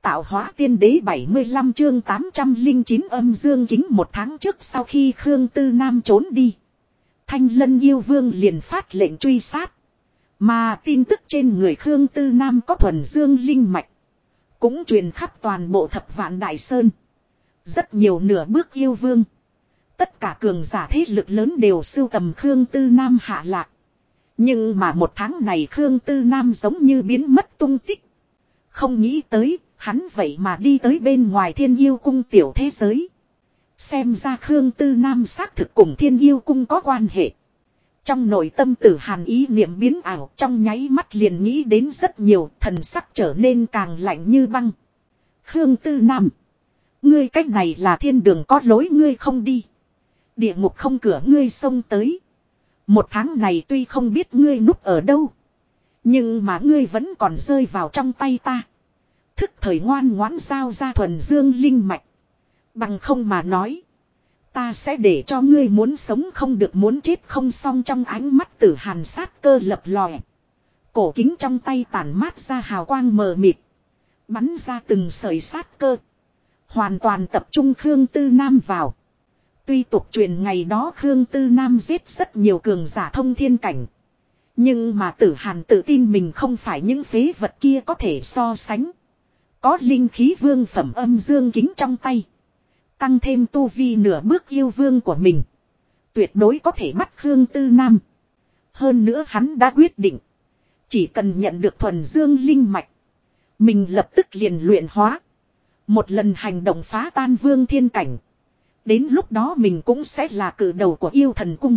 tạo hóa tiên đế 75 chương 809 âm dương kính. Một tháng trước sau khi Khương Tư Nam trốn đi, Thanh Lân yêu vương liền phát lệnh truy sát. Mà tin tức trên người Khương Tư Nam có thuần dương linh mạch cũng truyền khắp toàn bộ Thập Vạn Đại Sơn. Rất nhiều nửa bước yêu vương, tất cả cường giả thế lực lớn đều sưu tầm Khương Tư Nam hạ lạc. Nhưng mà một tháng này Khương Tư Nam giống như biến mất tung tích. Không nghĩ tới, hắn vậy mà đi tới bên ngoài Thiên Yêu Cung tiểu thế giới. Xem ra Khương Tư Nam xác thực cùng Thiên Yêu Cung có quan hệ. Trong nội tâm Tử Hàn ý niệm biến ảo, trong nháy mắt liền nghĩ đến rất nhiều, thần sắc trở nên càng lạnh như băng. Khương Tư Nam, ngươi cách này là thiên đường có lối ngươi không đi, địa ngục không cửa ngươi xông tới. Một tháng này tuy không biết ngươi núp ở đâu, nhưng mà ngươi vẫn còn rơi vào trong tay ta. Thức thời ngoan ngoãn giao ra thuần dương linh mạch. Bằng không mà nói, ta sẽ để cho ngươi muốn sống không được muốn chết không xong. Trong ánh mắt Tử Hàn sát cơ lập lòe. Cổ kính trong tay tản mát ra hào quang mờ mịt, bắn ra từng sợi sát cơ, hoàn toàn tập trung Khương Tư Nam vào. Tuy tục truyền ngày đó Khương Tư Nam giết rất nhiều cường giả thông thiên cảnh, nhưng mà Tử Hàn tự tin mình không phải những phế vật kia có thể so sánh. Có linh khí vương phẩm âm dương kính trong tay, tăng thêm tu vi nửa bước yêu vương của mình, tuyệt đối có thể bắt Khương Tư Nam. Hơn nữa hắn đã quyết định, chỉ cần nhận được thuần dương linh mạch, mình lập tức liền luyện hóa, một lần hành động phá tan vương thiên cảnh. Đến lúc đó mình cũng sẽ là cử đầu của yêu thần cung.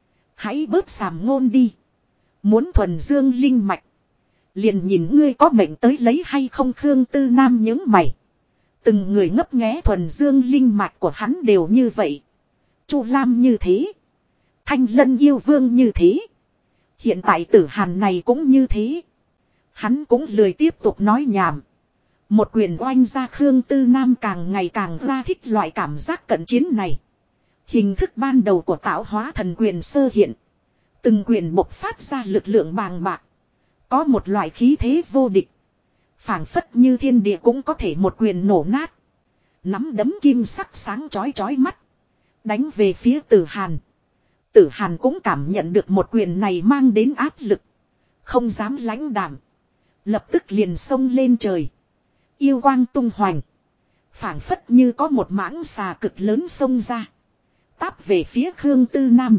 Hãy bớt sàm ngôn đi. Muốn thuần dương linh mạch, liền nhìn ngươi có mệnh tới lấy hay không. Khương Tư Nam nhướng mày. Từng người ngấp nghé thuần dương linh mạch của hắn đều như vậy. Chu Lam như thế, Thanh Lân yêu vương như thế, hiện tại Tử Hàn này cũng như thế. Hắn cũng lười tiếp tục nói nhảm. Một quyền oanh ra. Khương Tư Nam càng ngày càng ra thích loại cảm giác cận chiến này. Hình thức ban đầu của tạo hóa thần quyền sơ hiện. Từng quyền bộc phát ra lực lượng bàng bạc. Có một loại khí thế vô địch, phảng phất như thiên địa cũng có thể một quyền nổ nát. Nắm đấm kim sắc sáng chói chói mắt, đánh về phía Tử Hàn. Tử Hàn cũng cảm nhận được một quyền này mang đến áp lực, không dám lãnh đạm, lập tức liền xông lên trời. Yêu quang tung hoành, phảng phất như có một mãng xà cực lớn xông ra, táp về phía Khương Tư Nam.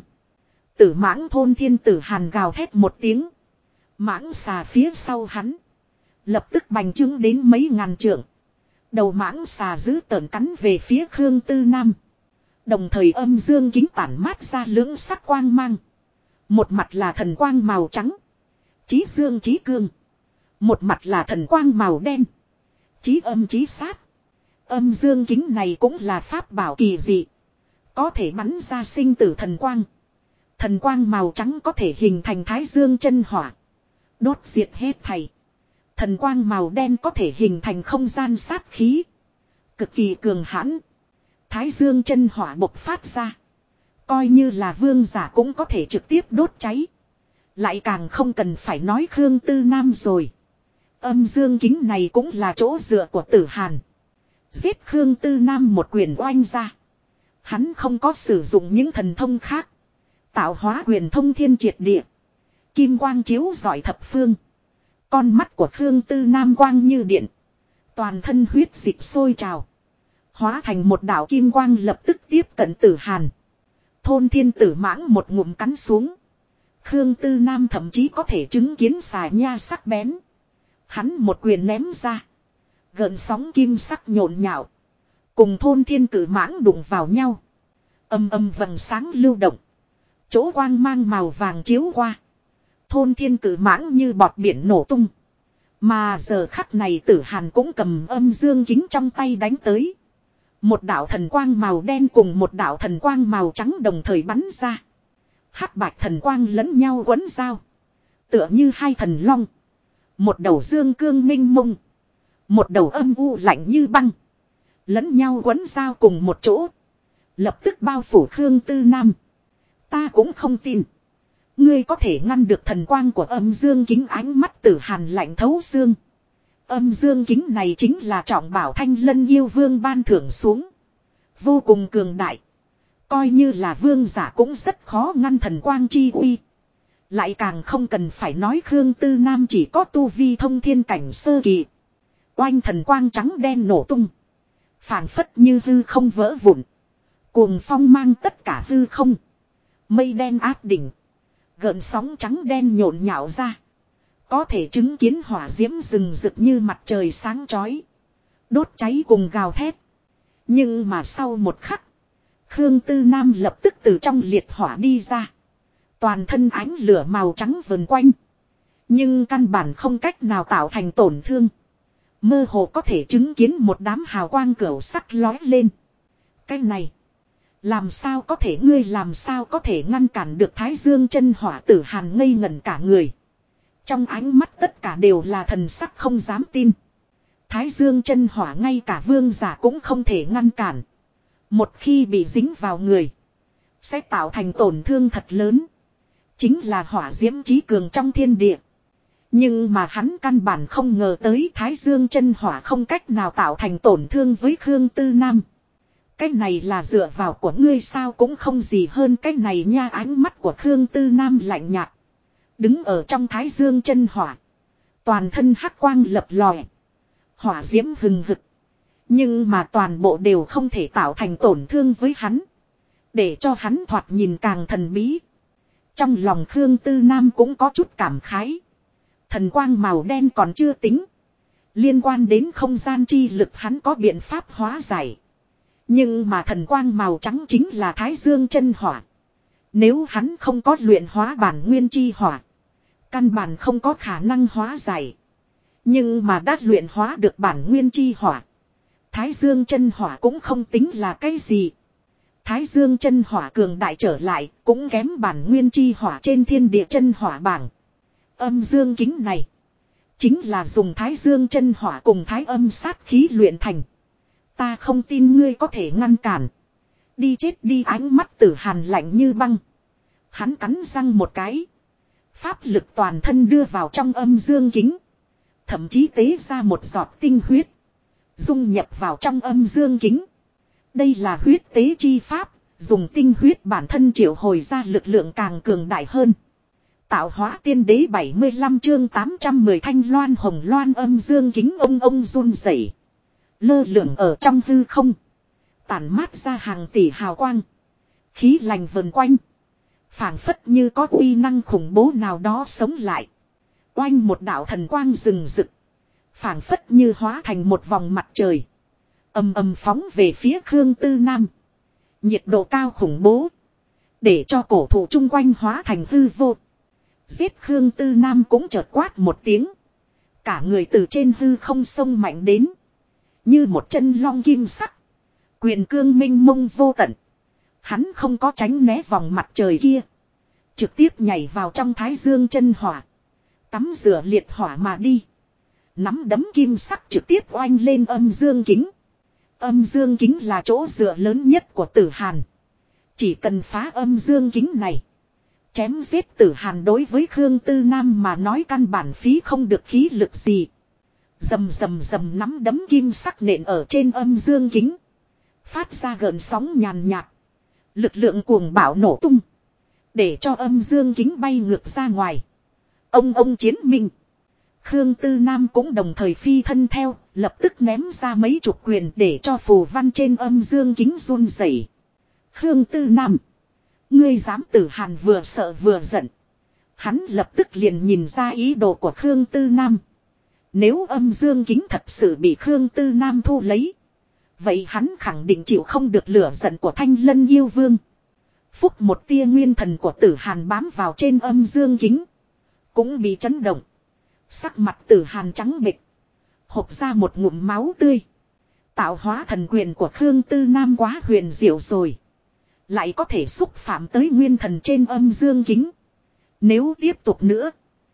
Tử mãng thôn thiên. Tử Hàn gào thét một tiếng. Mãng xà phía sau hắn lập tức bành trướng đến mấy ngàn trượng. Đầu mãng xà dữ tợn cắn về phía Khương Tư Nam. Đồng thời âm dương kính tản mát ra lưỡng sắc quang mang. Một mặt là thần quang màu trắng, chí dương chí cương. Một mặt là thần quang màu đen, chí âm chí sát. Âm dương kính này cũng là pháp bảo kỳ dị, có thể bắn ra sinh tử thần quang. Thần quang màu trắng có thể hình thành thái dương chân hỏa, đốt diệt hết thảy. Thần quang màu đen có thể hình thành không gian sát khí, cực kỳ cường hãn. Thái dương chân hỏa bộc phát ra, coi như là vương giả cũng có thể trực tiếp đốt cháy. Lại càng không cần phải nói Khương Tư Nam rồi. Âm dương kính này cũng là chỗ dựa của Tử Hàn. Giết Khương Tư Nam một quyền oanh ra. Hắn không có sử dụng những thần thông khác. Tạo hóa quyền thông thiên triệt địa, kim quang chiếu rọi thập phương. Con mắt của Khương Tư Nam quang như điện, toàn thân huyết dịch sôi trào, hóa thành một đạo kim quang lập tức tiếp cận Tử Hàn. Thôn thiên tử mãng một ngụm cắn xuống. Khương Tư Nam thậm chí có thể chứng kiến xà nha sắc bén. Hắn một quyền ném ra, gợn sóng kim sắc nhộn nhạo, cùng thôn thiên cử mãng đụng vào nhau. Âm âm vầng sáng lưu động, chỗ quang mang màu vàng chiếu qua. Thôn thiên cử mãng như bọt biển nổ tung. Mà giờ khắc này Tử Hàn cũng cầm âm dương kính trong tay đánh tới. Một đạo thần quang màu đen cùng một đạo thần quang màu trắng đồng thời bắn ra. Hắc bạch thần quang lẫn nhau quấn giao, tựa như hai thần long. Một đầu dương cương minh mông, một đầu âm u lạnh như băng, lẫn nhau quấn giao cùng một chỗ, lập tức bao phủ Khương Tư Nam. Ta cũng không tin ngươi có thể ngăn được thần quang của âm dương kính. Ánh mắt Tử Hàn lạnh thấu xương. Âm dương kính này chính là trọng bảo Thanh Lân yêu vương ban thưởng xuống. Vô cùng cường đại. Coi như là vương giả cũng rất khó ngăn thần quang chi uy. Lại càng không cần phải nói Khương Tư Nam chỉ có tu vi thông thiên cảnh sơ kỳ. Oanh thần quang trắng đen nổ tung. Phảng phất như hư không vỡ vụn. Cuồng phong mang tất cả hư không. Mây đen áp đỉnh. Gợn sóng trắng đen nhộn nhạo ra. Có thể chứng kiến hỏa diễm rừng rực như mặt trời sáng chói. Đốt cháy cùng gào thét. Nhưng mà sau một khắc. Khương Tư Nam lập tức từ trong liệt hỏa đi ra. Toàn thân ánh lửa màu trắng vần quanh. Nhưng căn bản không cách nào tạo thành tổn thương. Mơ hồ có thể chứng kiến một đám hào quang cửu sắc lói lên. Cái này. Làm sao có thể ngươi làm sao có thể ngăn cản được Thái Dương chân hỏa Tử Hàn ngây ngẩn cả người. Trong ánh mắt tất cả đều là thần sắc không dám tin. Thái Dương chân hỏa ngay cả vương giả cũng không thể ngăn cản. Một khi bị dính vào người. Sẽ tạo thành tổn thương thật lớn. Chính là hỏa diễm chí cường trong thiên địa. Nhưng mà hắn căn bản không ngờ tới Thái Dương chân hỏa không cách nào tạo thành tổn thương với Khương Tư Nam. Cái này là dựa vào của ngươi sao cũng không gì hơn cái này nha. Ánh mắt của Khương Tư Nam lạnh nhạt. Đứng ở trong Thái Dương chân hỏa. Toàn thân hắc quang lập lòe. Hỏa diễm hừng hực. Nhưng mà toàn bộ đều không thể tạo thành tổn thương với hắn. Để cho hắn thoạt nhìn càng thần bí. Trong lòng Khương Tư Nam cũng có chút cảm khái. Thần quang màu đen còn chưa tính. Liên quan đến không gian chi lực hắn có biện pháp hóa giải. Nhưng mà thần quang màu trắng chính là Thái Dương chân hỏa. Nếu hắn không có luyện hóa bản nguyên chi hỏa. Căn bản không có khả năng hóa giải. Nhưng mà đã luyện hóa được bản nguyên chi hỏa. Thái Dương chân hỏa cũng không tính là cái gì. Thái Dương chân hỏa cường đại trở lại cũng kém bản nguyên chi hỏa trên thiên địa chân hỏa bảng. Âm dương kính này. Chính là dùng Thái Dương chân hỏa cùng thái âm sát khí luyện thành. Ta không tin ngươi có thể ngăn cản. Đi chết đi. Ánh mắt Tử Hàn lạnh như băng. Hắn cắn răng một cái. Pháp lực toàn thân đưa vào trong âm dương kính. Thậm chí tế ra một giọt tinh huyết. Dung nhập vào trong âm dương kính. Đây là huyết tế chi pháp. Dùng tinh huyết bản thân triệu hồi ra lực lượng càng cường đại hơn. Tạo hóa tiên đế 75 chương 810 thanh loan hồng loan âm dương kính ông run rẩy. Lơ lửng ở trong hư không. Tản mát ra hàng tỷ hào quang. Khí lành vần quanh. Phảng phất như có uy năng khủng bố nào đó sống lại. Oanh một đạo thần quang rừng rực. Phảng phất như hóa thành một vòng mặt trời. Ầm ầm phóng về phía Khương Tư Nam. Nhiệt độ cao khủng bố. Để cho cổ thụ chung quanh hóa thành hư vô. Giết Khương Tư Nam cũng chợt quát một tiếng. Cả người từ trên hư không xông mạnh đến. Như một chân long kim sắc. Quyền cương minh mông vô tận. Hắn không có tránh né vòng mặt trời kia. Trực tiếp nhảy vào trong Thái Dương chân hỏa. Tắm rửa liệt hỏa mà đi. Nắm đấm kim sắc trực tiếp oanh lên âm dương kính. Âm dương kính là chỗ dựa lớn nhất của Tử Hàn. Chỉ cần phá âm dương kính này. Chém giết Tử Hàn đối với Khương Tư Nam mà nói căn bản phí không được khí lực gì. Rầm rầm rầm nắm đấm kim sắc nện ở trên âm dương kính. Phát ra gợn sóng nhàn nhạt. Lực lượng cuồng bạo nổ tung. Để cho âm dương kính bay ngược ra ngoài. Ông chiến minh. Khương Tư Nam cũng đồng thời phi thân theo. Lập tức ném ra mấy chục quyền để cho phù văn trên âm dương kính run rẩy. Khương Tư Nam. Ngươi dám. Tử Hàn vừa sợ vừa giận. Hắn lập tức liền nhìn ra ý đồ của Khương Tư Nam. Nếu âm dương kính thật sự bị Khương Tư Nam thu lấy. Vậy hắn khẳng định chịu không được lửa giận của Thanh Lân yêu vương. Phúc một tia nguyên thần của Tử Hàn bám vào trên âm dương kính. Cũng bị chấn động. Sắc mặt Tử Hàn trắng bệch. Hộc ra một ngụm máu tươi. Tạo hóa thần quyền của Khương Tư Nam quá huyền diệu rồi. Lại có thể xúc phạm tới nguyên thần trên âm dương kính. Nếu tiếp tục nữa.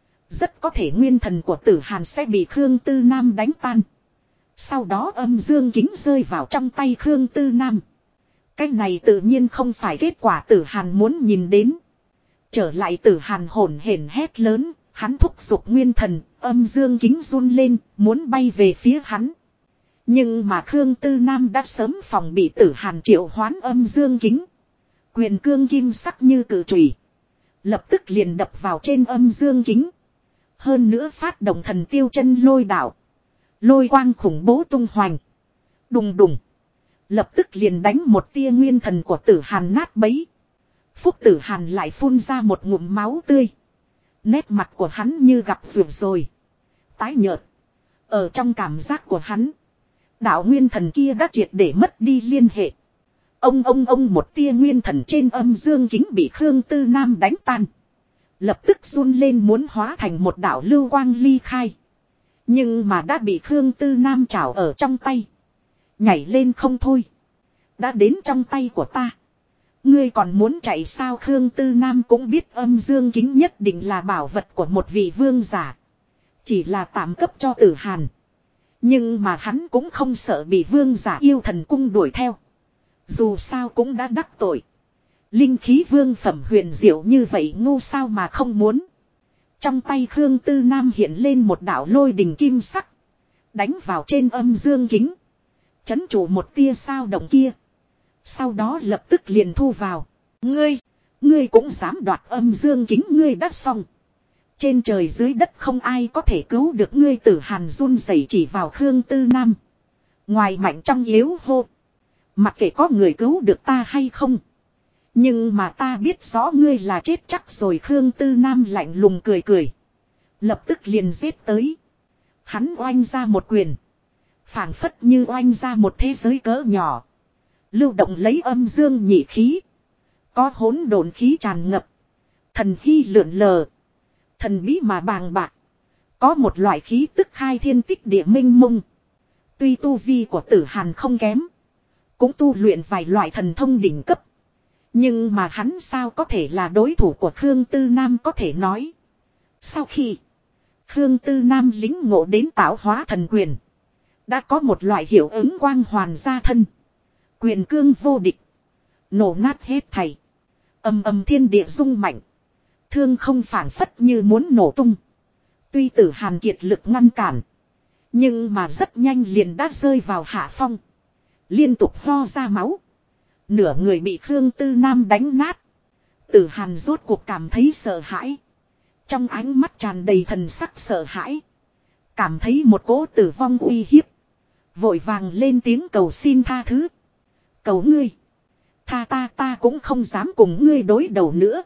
Rất có thể nguyên thần của Tử Hàn sẽ bị Khương Tư Nam đánh tan. Sau đó âm dương kính rơi vào trong tay Khương Tư Nam. Cái này tự nhiên không phải kết quả Tử Hàn muốn nhìn đến. Trở lại Tử Hàn hổn hển hét lớn. Hắn thúc giục nguyên thần. âm dương kính run lên, muốn bay về phía hắn. Nhưng mà Khương Tư Nam đã sớm phòng bị Tử Hàn triệu hoán âm dương kính. Quyền cương kim sắc như cự chùy, lập tức liền đập vào trên âm dương kính. Hơn nữa phát động thần tiêu chân lôi đạo. Lôi quang khủng bố tung hoành. Đùng đùng. Lập tức liền đánh một tia nguyên thần của Tử Hàn nát bấy. Phúc Tử Hàn lại phun ra một ngụm máu tươi. Nét mặt của hắn như gặp vượt rồi. Tái nhợt. Ở trong cảm giác của hắn, đạo nguyên thần kia đã triệt để mất đi liên hệ. Ông một tia nguyên thần trên âm dương kính bị Khương Tư Nam đánh tan. Lập tức run lên muốn hóa thành một đạo lưu quang ly khai. Nhưng mà đã bị Khương Tư Nam trảo ở trong tay. Nhảy lên không thôi. Đã đến trong tay của ta. Ngươi còn muốn chạy sao? Khương Tư Nam cũng biết âm dương kính nhất định là bảo vật của một vị vương giả. Chỉ là tạm cấp cho Tử Hàn. Nhưng mà hắn cũng không sợ bị vương giả yêu thần cung đuổi theo. Dù sao cũng đã đắc tội. Linh khí vương phẩm huyền diệu như vậy ngu sao mà không muốn. Trong tay Khương Tư Nam hiện lên một đạo lôi đình kim sắc. Đánh vào trên âm dương kính. Chấn chủ một tia sao động kia. Sau đó lập tức liền thu vào. Ngươi cũng dám đoạt âm dương kính, ngươi đã xong. Trên trời dưới đất không ai có thể cứu được ngươi. Tử Hàn run rẩy chỉ vào Khương Tư Nam. Ngoài mạnh trong yếu hô. Mặc kệ có người cứu được ta hay không. Nhưng mà ta biết rõ ngươi là chết chắc rồi. Khương Tư Nam lạnh lùng cười cười. Lập tức liền giết tới. Hắn oanh ra một quyền. Phảng phất như oanh ra một thế giới cỡ nhỏ. Lưu động lấy âm dương nhị khí. Có hỗn độn khí tràn ngập. Thần khí lượn lờ. Thần bí mà bàng bạc. Có một loại khí tức khai thiên tích địa minh mông. Tuy tu vi của Tử Hàn không kém. Cũng tu luyện vài loại thần thông đỉnh cấp. Nhưng mà hắn sao có thể là đối thủ của Khương Tư Nam có thể nói. Sau khi Khương Tư Nam lính ngộ đến tạo hóa thần quyền. Đã có một loại hiệu ứng quang hoàn ra thân. Quyền cương vô địch. Nổ nát hết thảy. Ầm thiên địa rung mạnh. Thương không phảng phất như muốn nổ tung. Tuy Tử Hàn kiệt lực ngăn cản. Nhưng mà rất nhanh liền đã rơi vào hạ phong. Liên tục ho ra máu. Nửa người bị Khương Tư Nam đánh nát. Tử Hàn rốt cuộc cảm thấy sợ hãi. Trong ánh mắt tràn đầy thần sắc sợ hãi. Cảm thấy một cỗ tử vong uy hiếp. Vội vàng lên tiếng cầu xin tha thứ. Cầu ngươi. Tha ta cũng không dám cùng ngươi đối đầu nữa.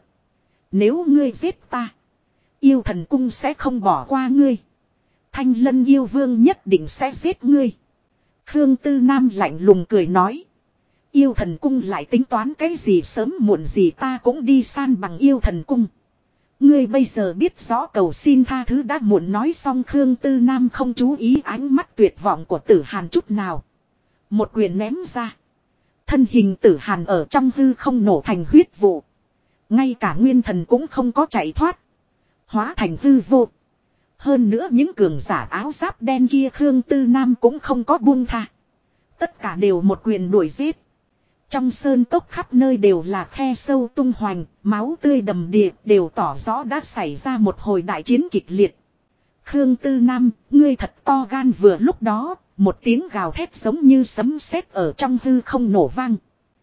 Nếu ngươi giết ta. Yêu thần cung sẽ không bỏ qua ngươi. Thanh Lân yêu vương nhất định sẽ giết ngươi. Khương Tư Nam lạnh lùng cười nói. Yêu thần cung lại tính toán cái gì, sớm muộn gì ta cũng đi san bằng yêu thần cung. Ngươi bây giờ biết rõ cầu xin tha thứ đã muộn. Nói xong Khương Tư Nam không chú ý ánh mắt tuyệt vọng của Tử Hàn chút nào. Một quyền ném ra. Thân hình Tử Hàn ở trong hư không nổ thành huyết vụ. Ngay cả nguyên thần cũng không có chạy thoát. Hóa thành hư vô. Hơn nữa những cường giả áo giáp đen kia Khương Tư Nam cũng không có buông tha. Tất cả đều một quyền đuổi giết. Trong sơn cốc khắp nơi đều là khe sâu tung hoành, máu tươi đầm đìa, đều tỏ rõ đã xảy ra một hồi đại chiến kịch liệt. Khương Tư Nam, ngươi thật to gan. Vừa lúc đó, một tiếng gào thét giống như sấm sét ở trong hư không nổ vang.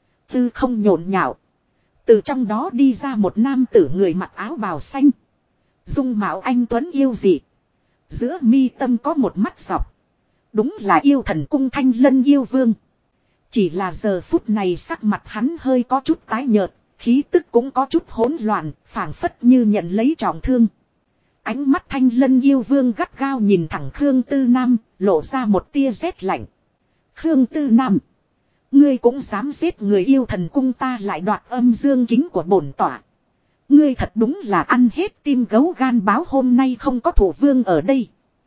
Hư không nhộn nhạo. Từ trong đó đi ra một nam tử người mặc áo bào xanh. Dung mạo anh tuấn yêu dị. Giữa mi tâm có một mắt dọc. Đúng là yêu thần cung Thanh Lân yêu vương. Chỉ là giờ phút này sắc mặt hắn hơi có chút tái nhợt, khí tức cũng có chút hỗn loạn, phảng phất như nhận lấy trọng thương. Ánh mắt Thanh Lân yêu vương gắt gao nhìn thẳng Khương Tư Nam, lộ ra một tia rét lạnh. Khương Tư Nam, ngươi cũng dám giết người yêu thần cung, ta lại đoạt âm dương kính của bổn tọa. Ngươi thật đúng là ăn hết tim gấu gan báo. Hôm nay không có thủ vương ở đây,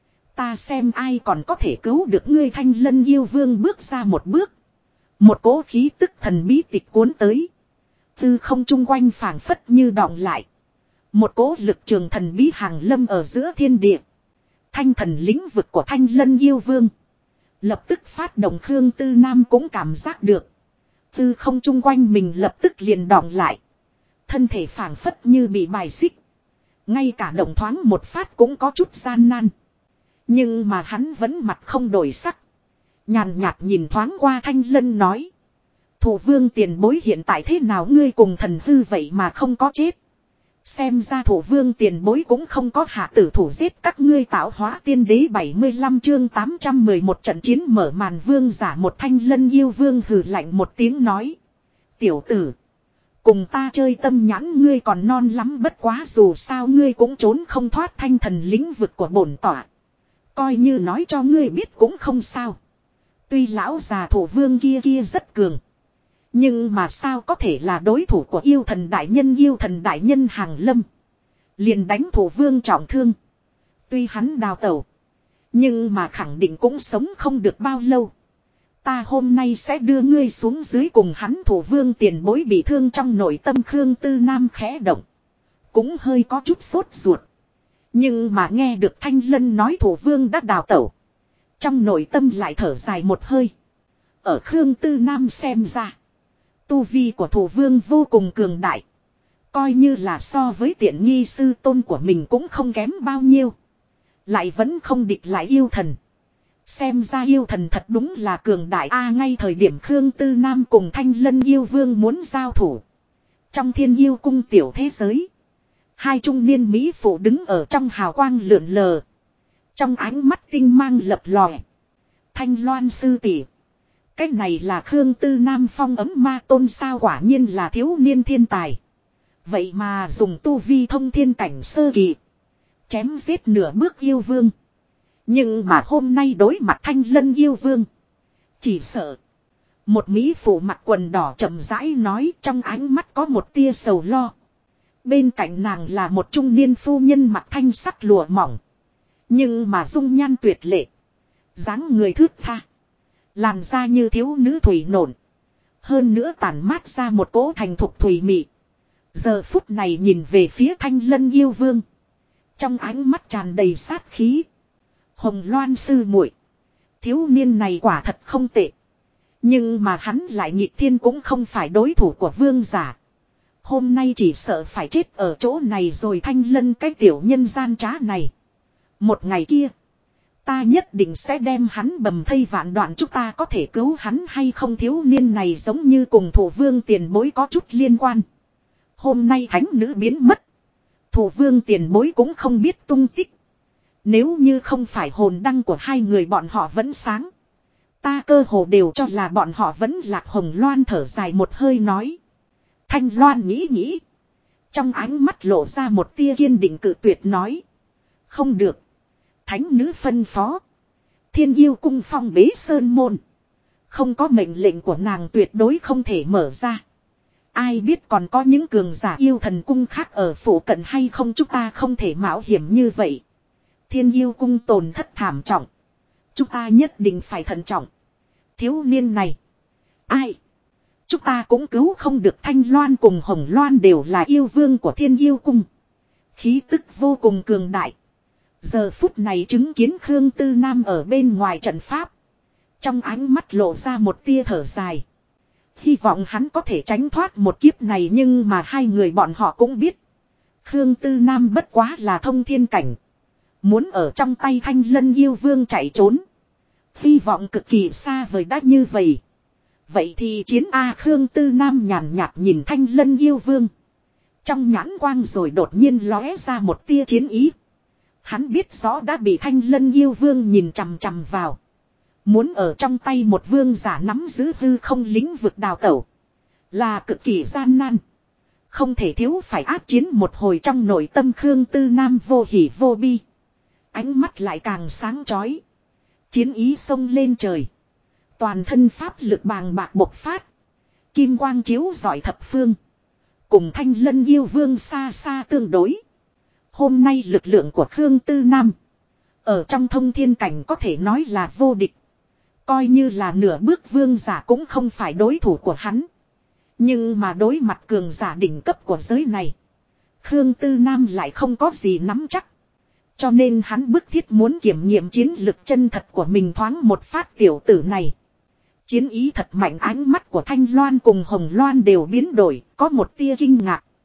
ta xem ai còn có thể cứu được ngươi. Thanh Lân yêu vương bước ra một bước. Một cỗ khí tức thần bí tịch cuốn tới. Tư không chung quanh phảng phất như đọng lại. Một cỗ lực trường thần bí hàng lâm ở giữa thiên địa. Thanh thần lĩnh vực của Thanh Lân yêu vương. Lập tức phát động. Khương Tư Nam cũng cảm giác được. Tư không chung quanh mình lập tức liền đọng lại. Thân thể phảng phất như bị bài xích. Ngay cả động thoáng một phát cũng có chút gian nan. Nhưng mà hắn vẫn mặt không đổi sắc. Nhàn nhạt nhìn thoáng qua Thanh Lân nói. Thủ vương tiền bối hiện tại thế nào, ngươi cùng thần hư vậy mà không có chết. Xem ra thủ vương tiền bối cũng không có hạ tử thủ giết các ngươi tạo hóa tiên đế 75 chương 811 trận chiến mở màn. Vương giả một Thanh Lân yêu vương hừ lạnh một tiếng nói. Tiểu tử. Cùng ta chơi tâm nhãn ngươi còn non lắm, bất quá dù sao ngươi cũng trốn không thoát thanh thần lĩnh vực của bổn tỏa. Coi như nói cho ngươi biết cũng không sao. Tuy lão già thủ vương kia rất cường. Nhưng mà sao có thể là đối thủ của yêu thần đại nhân hàng lâm. Liền đánh thủ vương trọng thương. Tuy hắn đào tẩu. Nhưng mà khẳng định cũng sống không được bao lâu. Ta hôm nay sẽ đưa ngươi xuống dưới cùng hắn thủ vương tiền bối bị thương. Trong nội tâm Khương Tư Nam khẽ động. Cũng hơi có chút sốt ruột. Nhưng mà nghe được Thanh Lân nói thủ vương đã đào tẩu. Trong nội tâm lại thở dài một hơi. Ở Khương Tư Nam xem ra. Tu vi của thủ vương vô cùng cường đại. Coi như là so với tiện nghi sư tôn của mình cũng không kém bao nhiêu. Lại vẫn không địch lại yêu thần. Xem ra yêu thần thật đúng là cường đại a. Ngay thời điểm Khương Tư Nam cùng Thanh Lân yêu vương muốn giao thủ. Trong Thiên Yêu cung tiểu thế giới. Hai trung niên mỹ phụ đứng ở trong hào quang lượn lờ. Trong ánh mắt tinh mang lập lòe. Thanh Loan sư tỷ. Cái này là Khương Tư Nam phong ấm ma tôn sao, quả nhiên là thiếu niên thiên tài. Vậy mà dùng tu vi thông thiên cảnh sơ kỳ. Chém giết nửa bước yêu vương. Nhưng mà hôm nay đối mặt Thanh Lân yêu vương. Chỉ sợ. Một mỹ phụ mặc quần đỏ chậm rãi nói, trong ánh mắt có một tia sầu lo. Bên cạnh nàng là một trung niên phu nhân mặc thanh sắc lụa mỏng. Nhưng mà dung nhan tuyệt lệ. Dáng người thướt tha. Làn da như thiếu nữ thủy nộn. Hơn nữa tản mát ra một cỗ thành thục thủy mị. Giờ phút này nhìn về phía Thanh Lân yêu vương. Trong ánh mắt tràn đầy sát khí. Hồng Loan sư muội, thiếu niên này quả thật không tệ. Nhưng mà hắn lại nghịch thiên cũng không phải đối thủ của vương giả. Hôm nay chỉ sợ phải chết ở chỗ này rồi. Thanh Lân cái tiểu nhân gian trá này. Một ngày kia. Ta nhất định sẽ đem hắn bầm thây vạn đoạn. Chúng ta có thể cứu hắn hay không? Thiếu niên này giống như cùng thủ vương tiền bối có chút liên quan. Hôm nay thánh nữ biến mất. Thủ vương tiền bối cũng không biết tung tích. Nếu như không phải hồn đăng của hai người bọn họ vẫn sáng. Ta cơ hồ đều cho là bọn họ vẫn lạc. Hồng Loan thở dài một hơi nói. Thanh Loan nghĩ nghĩ. Trong ánh mắt lộ ra một tia kiên định cự tuyệt nói. Không được. Thánh nữ phân phó. Thiên Yêu cung phong bế sơn môn. Không có mệnh lệnh của nàng tuyệt đối không thể mở ra. Ai biết còn có những cường giả yêu thần cung khác ở phủ cận hay không, chúng ta không thể mạo hiểm như vậy. Thiên Yêu cung tổn thất thảm trọng. Chúng ta nhất định phải thận trọng. Thiếu niên này. Ai? Chúng ta cũng cứu không được. Thanh Loan cùng Hồng Loan đều là yêu vương của Thiên Yêu cung. Khí tức vô cùng cường đại. Giờ phút này chứng kiến Khương Tư Nam ở bên ngoài trận pháp. Trong ánh mắt lộ ra một tia thở dài. Hy vọng hắn có thể tránh thoát một kiếp này, nhưng mà hai người bọn họ cũng biết. Khương Tư Nam bất quá là thông thiên cảnh. Muốn ở trong tay Thanh Lân yêu vương chạy trốn. Hy vọng cực kỳ xa vời đã như vậy. Vậy thì chiến A. Khương Tư Nam nhàn nhạt nhìn Thanh Lân yêu vương. Trong nhãn quang rồi đột nhiên lóe ra một tia chiến ý. Hắn biết rõ đã bị Thanh Lân yêu vương nhìn chằm chằm vào. Muốn ở trong tay một vương giả nắm giữ hư không lĩnh vực đào tẩu. Là cực kỳ gian nan. Không thể thiếu phải ác chiến một hồi. Trong nội tâm Khương Tư Nam vô hỉ vô bi. Ánh mắt lại càng sáng chói. Chiến ý xông lên trời. Toàn thân pháp lực bàng bạc bộc phát. Kim quang chiếu rọi thập phương. Cùng Thanh Lân yêu vương xa xa tương đối. Hôm nay lực lượng của Khương Tư Nam. Ở trong thông thiên cảnh có thể nói là vô địch. Coi như là nửa bước vương giả cũng không phải đối thủ của hắn. Nhưng mà đối mặt cường giả đỉnh cấp của giới này. Khương Tư Nam lại không có gì nắm chắc. Cho nên hắn bức thiết muốn kiểm nghiệm chiến lực chân thật của mình thoáng một phát. Tiểu tử này. Chiến ý thật mạnh. Ánh mắt của Thanh Loan cùng Hồng Loan đều biến đổi. Có một tia kinh ngạc.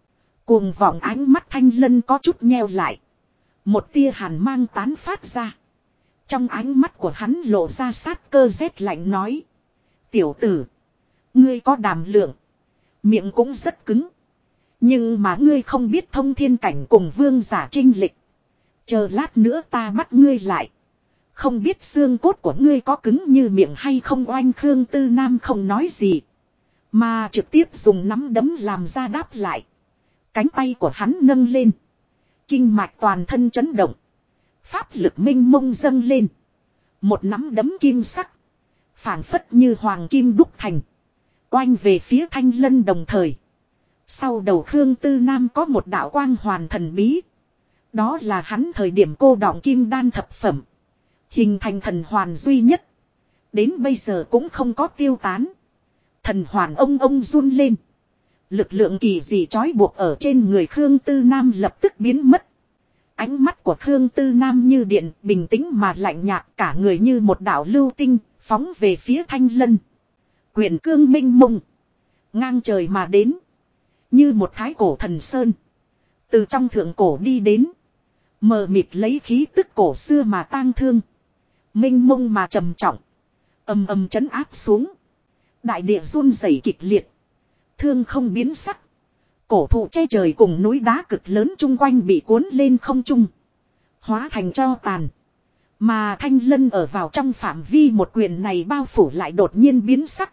Cuồng vọng ánh mắt Thanh Lân có chút nheo lại. Một tia hàn mang tán phát ra. Trong ánh mắt của hắn lộ ra sát cơ rét lạnh nói. Tiểu tử. Ngươi có đảm lượng. Miệng cũng rất cứng. Nhưng mà ngươi không biết thông thiên cảnh cùng vương giả trinh lịch. Chờ lát nữa ta bắt ngươi lại. Không biết xương cốt của ngươi có cứng như miệng hay không. Oanh Khương Tư Nam không nói gì. Mà trực tiếp dùng nắm đấm làm ra đáp lại. Cánh tay của hắn nâng lên. Kinh mạch toàn thân chấn động. Pháp lực minh mông dâng lên. Một nắm đấm kim sắc. Phảng phất như hoàng kim đúc thành. Oanh về phía Thanh Lân đồng thời. Sau đầu Khương Tư Nam có một đạo quang hoàn thần bí. Đó là hắn thời điểm cô đọng kim đan thập phẩm. Hình thành thần hoàn duy nhất. Đến bây giờ cũng không có tiêu tán. Thần hoàn ông run lên. Lực lượng kỳ dị trói buộc ở trên người Khương Tư Nam lập tức biến mất. Ánh mắt của Khương Tư Nam như điện, bình tĩnh mà lạnh nhạt, cả người như một đạo lưu tinh, phóng về phía Thanh Lân. Quyền cương minh mông. Ngang trời mà đến. Như một thái cổ thần sơn. Từ trong thượng cổ đi đến. Mờ mịt lấy khí tức cổ xưa mà tang thương. Minh mông mà trầm trọng. Ầm ầm chấn áp xuống. Đại địa run rẩy kịch liệt. Thương không biến sắc. Cổ thụ che trời cùng núi đá cực lớn chung quanh bị cuốn lên không trung. Hóa thành tro tàn. Mà Thanh Lân ở vào trong phạm vi một quyền này bao phủ lại đột nhiên biến sắc.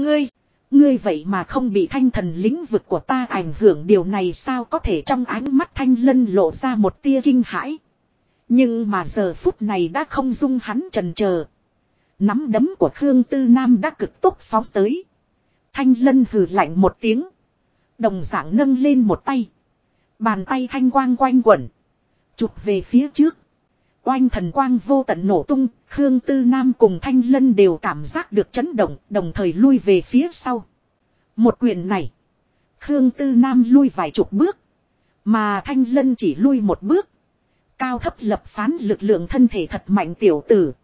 Ngươi vậy mà không bị thanh thần lĩnh vực của ta ảnh hưởng, điều này sao có thể? Trong ánh mắt Thanh Lân lộ ra một tia kinh hãi. Nhưng mà giờ phút này đã không dung hắn chần chờ. Nắm đấm của Khương Tư Nam đã cực tốc phóng tới. Thanh Lân hừ lạnh một tiếng. Đồng dạng nâng lên một tay. Bàn tay thanh quang quanh quẩn. Chụp về phía trước. Oanh thần quang vô tận nổ tung. Khương Tư Nam cùng Thanh Lân đều cảm giác được chấn động. Đồng thời lui về phía sau. Một quyền này. Khương Tư Nam lui vài chục bước. Mà Thanh Lân chỉ lui một bước. Cao thấp lập phán lực lượng thân thể thật mạnh tiểu tử.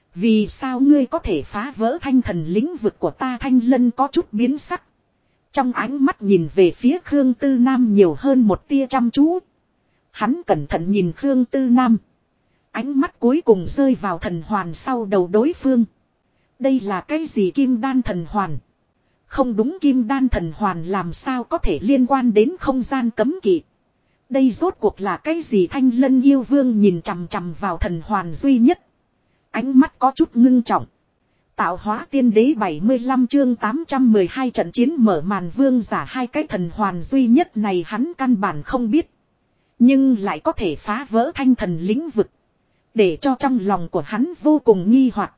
Vì sao ngươi có thể phá vỡ thanh thần lĩnh vực của ta? Thanh Lân có chút biến sắc. Trong ánh mắt nhìn về phía Khương Tư Nam nhiều hơn một tia chăm chú. Hắn cẩn thận nhìn Khương Tư Nam. Ánh mắt cuối cùng rơi vào thần hoàn sau đầu đối phương. Đây là cái gì? Kim đan thần hoàn? Không đúng, kim đan thần hoàn làm sao có thể liên quan đến không gian cấm kỵ? Đây rốt cuộc là cái gì? Thanh Lân yêu vương nhìn chằm chằm vào thần hoàn duy nhất. Ánh mắt có chút ngưng trọng. Tạo hóa tiên đế 75 chương 812 trận chiến mở màn. Vương giả hai cái thần hoàn duy nhất này hắn căn bản không biết. Nhưng lại có thể phá vỡ thanh thần lĩnh vực. Để cho trong lòng của hắn vô cùng nghi hoặc.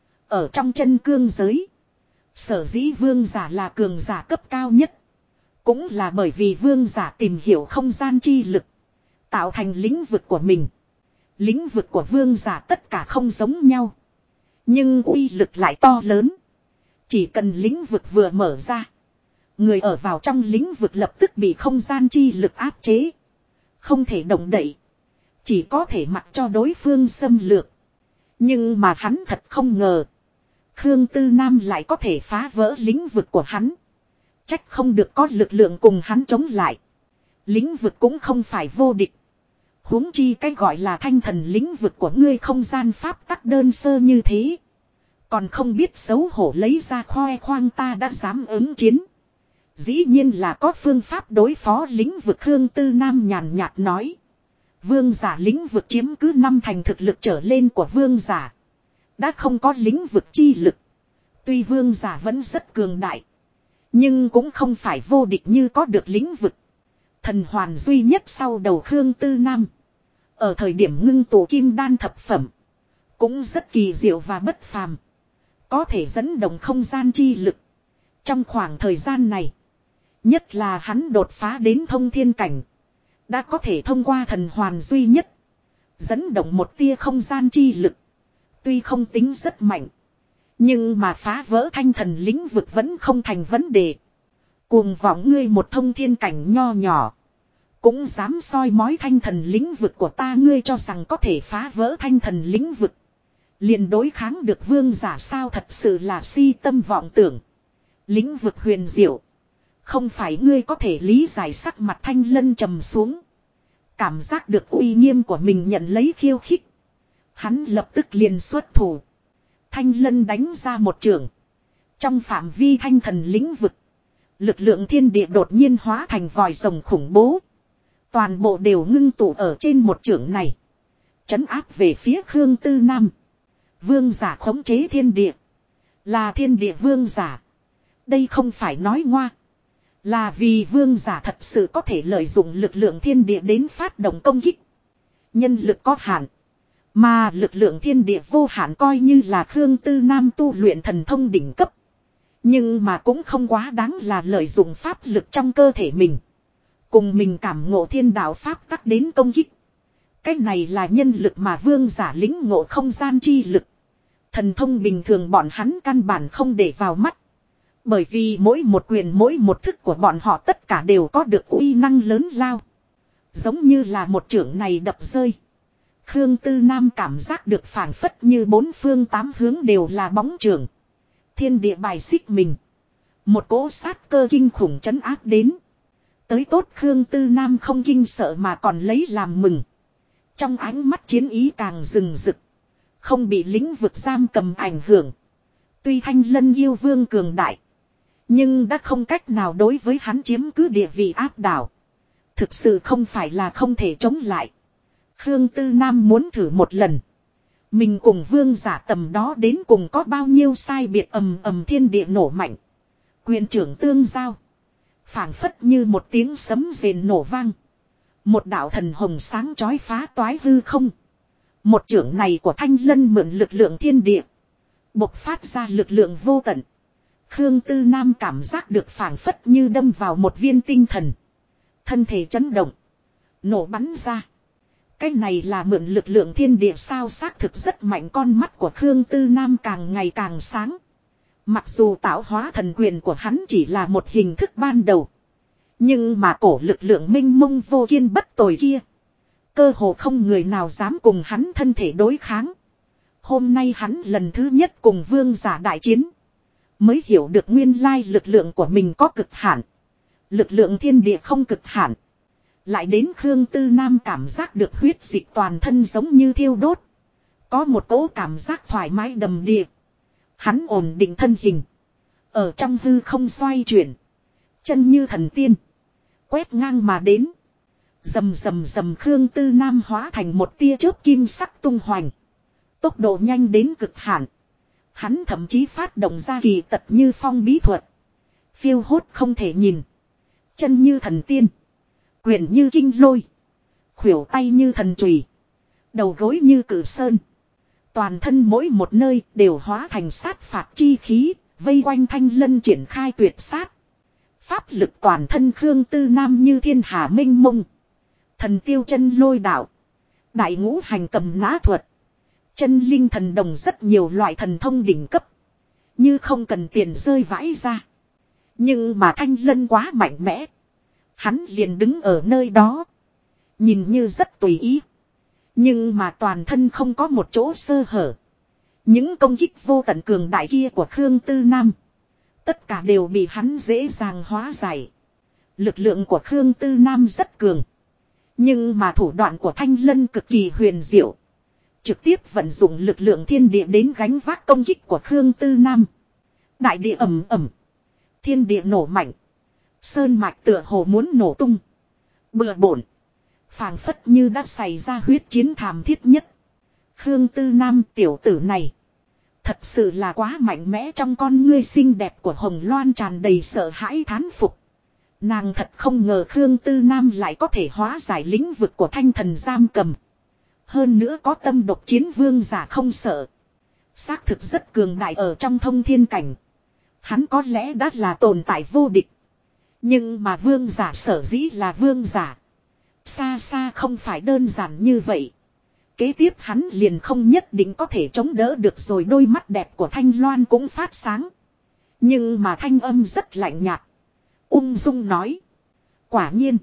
Ở trong chân cương giới. Sở dĩ vương giả là cường giả cấp cao nhất. Cũng là bởi vì vương giả tìm hiểu không gian chi lực. Tạo thành lĩnh vực của mình. Lĩnh vực của vương giả tất cả không giống nhau. Nhưng uy lực lại to lớn. Chỉ cần lĩnh vực vừa mở ra. Người ở vào trong lĩnh vực lập tức bị không gian chi lực áp chế. Không thể động đậy. Chỉ có thể mặc cho đối phương xâm lược. Nhưng mà hắn thật không ngờ. Khương Tư Nam lại có thể phá vỡ lĩnh vực của hắn. Trách không được có lực lượng cùng hắn chống lại. Lĩnh vực cũng không phải vô địch. Huống chi cái gọi là thanh thần lĩnh vực của ngươi không gian pháp tắc đơn sơ như thế. Còn không biết xấu hổ lấy ra khoe khoang, ta đã dám ứng chiến. Dĩ nhiên là có phương pháp đối phó lĩnh vực. Khương Tư Nam nhàn nhạt nói. Vương giả lĩnh vực chiếm cứ 5 thành thực lực trở lên của vương giả. Đã không có lĩnh vực chi lực. Tuy vương giả vẫn rất cường đại. Nhưng cũng không phải vô địch như có được lĩnh vực. Thần hoàn duy nhất sau đầu Khương Tư Nam. Ở thời điểm ngưng tụ kim đan thập phẩm. Cũng rất kỳ diệu và bất phàm. Có thể dẫn động không gian chi lực. Trong khoảng thời gian này. Nhất là hắn đột phá đến thông thiên cảnh. Đã có thể thông qua thần hoàn duy nhất. Dẫn động một tia không gian chi lực. Tuy không tính rất mạnh. Nhưng mà phá vỡ thanh thần lĩnh vực vẫn không thành vấn đề. Cuồng vọng ngươi một thông thiên cảnh nho nhỏ. Cũng dám soi mói thanh thần lĩnh vực của ta. Ngươi cho rằng có thể phá vỡ thanh thần lĩnh vực. Liền đối kháng được vương giả sao? Thật sự là si tâm vọng tưởng. Lĩnh vực huyền diệu. Không phải ngươi có thể lý giải. Sắc mặt Thanh Lân trầm xuống. Cảm giác được uy nghiêm của mình nhận lấy khiêu khích. Hắn lập tức liền xuất thủ. Thanh Lân đánh ra một chưởng. Trong phạm vi thanh thần lĩnh vực. Lực lượng thiên địa đột nhiên hóa thành vòi rồng khủng bố. Toàn bộ đều ngưng tụ ở trên một chưởng này. Trấn áp về phía Khương Tư Nam. Vương giả khống chế thiên địa. Là thiên địa vương giả. Đây không phải nói ngoa. Là vì vương giả thật sự có thể lợi dụng lực lượng thiên địa đến phát động công kích. Nhân lực có hạn. Mà lực lượng thiên địa vô hạn coi như là Khương Tư Nam tu luyện thần thông đỉnh cấp. Nhưng mà cũng không quá đáng là lợi dụng pháp lực trong cơ thể mình. Cùng mình cảm ngộ thiên đạo pháp tắc đến công kích. Cái này là nhân lực mà vương giả lĩnh ngộ không gian chi lực. Thần thông bình thường bọn hắn căn bản không để vào mắt. Bởi vì mỗi một quyền mỗi một thức của bọn họ tất cả đều có được uy năng lớn lao. Giống như là một chưởng này đập rơi. Khương Tư Nam cảm giác được phảng phất như bốn phương tám hướng đều là bóng chưởng. Thiên địa bài xích mình. Một cỗ sát cơ kinh khủng trấn áp đến. Tới tốt Khương Tư Nam không kinh sợ mà còn lấy làm mừng. Trong ánh mắt chiến ý càng rừng rực. Không bị lĩnh vực giam cầm ảnh hưởng. Tuy Thanh Lân yêu vương cường đại. Nhưng đã không cách nào đối với hắn chiếm cứ địa vị áp đảo. Thực sự không phải là không thể chống lại. Khương Tư Nam muốn thử một lần. Mình cùng vương giả tầm đó đến cùng có bao nhiêu sai biệt ầm ầm thiên địa nổ mạnh. Quyền trưởng tương giao. Phảng phất như một tiếng sấm rền nổ vang. Một đạo thần hồng sáng chói phá toái hư không. Một trưởng này của Thanh Lân mượn lực lượng thiên địa. Bộc phát ra lực lượng vô tận. Khương Tư Nam cảm giác được phảng phất như đâm vào một viên tinh thần. Thân thể chấn động. Nổ bắn ra. Cái này là mượn lực lượng thiên địa sao xác thực rất mạnh con mắt của Khương Tư Nam càng ngày càng sáng. Mặc dù tạo hóa thần quyền của hắn chỉ là một hình thức ban đầu. Nhưng mà cổ lực lượng minh mông vô kiên bất tồi kia. Cơ hồ không người nào dám cùng hắn thân thể đối kháng. Hôm nay hắn lần thứ nhất cùng vương giả đại chiến. Mới hiểu được nguyên lai lực lượng của mình có cực hạn. Lực lượng thiên địa không cực hạn. Lại đến Khương Tư Nam cảm giác được huyết dịch toàn thân giống như thiêu đốt. Có một cỗ cảm giác thoải mái đầm đìa. Hắn ổn định thân hình. Ở trong hư không xoay chuyển. Chân như thần tiên. Quét ngang mà đến. Rầm rầm rầm Khương Tư Nam hóa thành một tia chớp kim sắc tung hoành. Tốc độ nhanh đến cực hạn. Hắn thậm chí phát động ra kỳ tật như phong bí thuật. Phiêu hốt không thể nhìn. Chân như thần tiên. Quyền như kinh lôi. Khuỷu tay như thần chùy. Đầu gối như cử sơn. Toàn thân mỗi một nơi đều hóa thành sát phạt chi khí. Vây quanh Thanh Lân triển khai tuyệt sát. Pháp lực toàn thân Khương Tư Nam như thiên hà minh mông. Thần tiêu chân lôi đạo. Đại ngũ hành cầm nã thuật. Chân linh thần đồng rất nhiều loại thần thông đỉnh cấp. Như không cần tiền rơi vãi ra. Nhưng mà Thanh Lân quá mạnh mẽ. Hắn liền đứng ở nơi đó. Nhìn như rất tùy ý. Nhưng mà toàn thân không có một chỗ sơ hở. Những công kích vô tận cường đại kia của Khương Tư Nam. Tất cả đều bị hắn dễ dàng hóa giải. Lực lượng của Khương Tư Nam rất cường. Nhưng mà thủ đoạn của Thanh Lân cực kỳ huyền diệu. Trực tiếp vận dụng lực lượng thiên địa đến gánh vác công kích của Khương Tư Nam. Đại địa ầm ầm. Thiên địa nổ mạnh. Sơn mạch tựa hồ muốn nổ tung. Bừa bộn. Phảng phất như đã xảy ra huyết chiến thảm thiết nhất. Khương Tư Nam tiểu tử này. Thật sự là quá mạnh mẽ trong con ngươi xinh đẹp của Hồng Loan tràn đầy sợ hãi thán phục. Nàng thật không ngờ Khương Tư Nam lại có thể hóa giải lĩnh vực của thanh thần giam cầm. Hơn nữa có tâm độc chiến vương giả không sợ. Xác thực rất cường đại ở trong thông thiên cảnh. Hắn có lẽ đã là tồn tại vô địch. Nhưng mà vương giả sở dĩ là vương giả. Xa xa không phải đơn giản như vậy. Kế tiếp hắn liền không nhất định có thể chống đỡ được rồi đôi mắt đẹp của Thanh Loan cũng phát sáng. Nhưng mà thanh âm rất lạnh nhạt. Ung dung nói. Quả nhiên.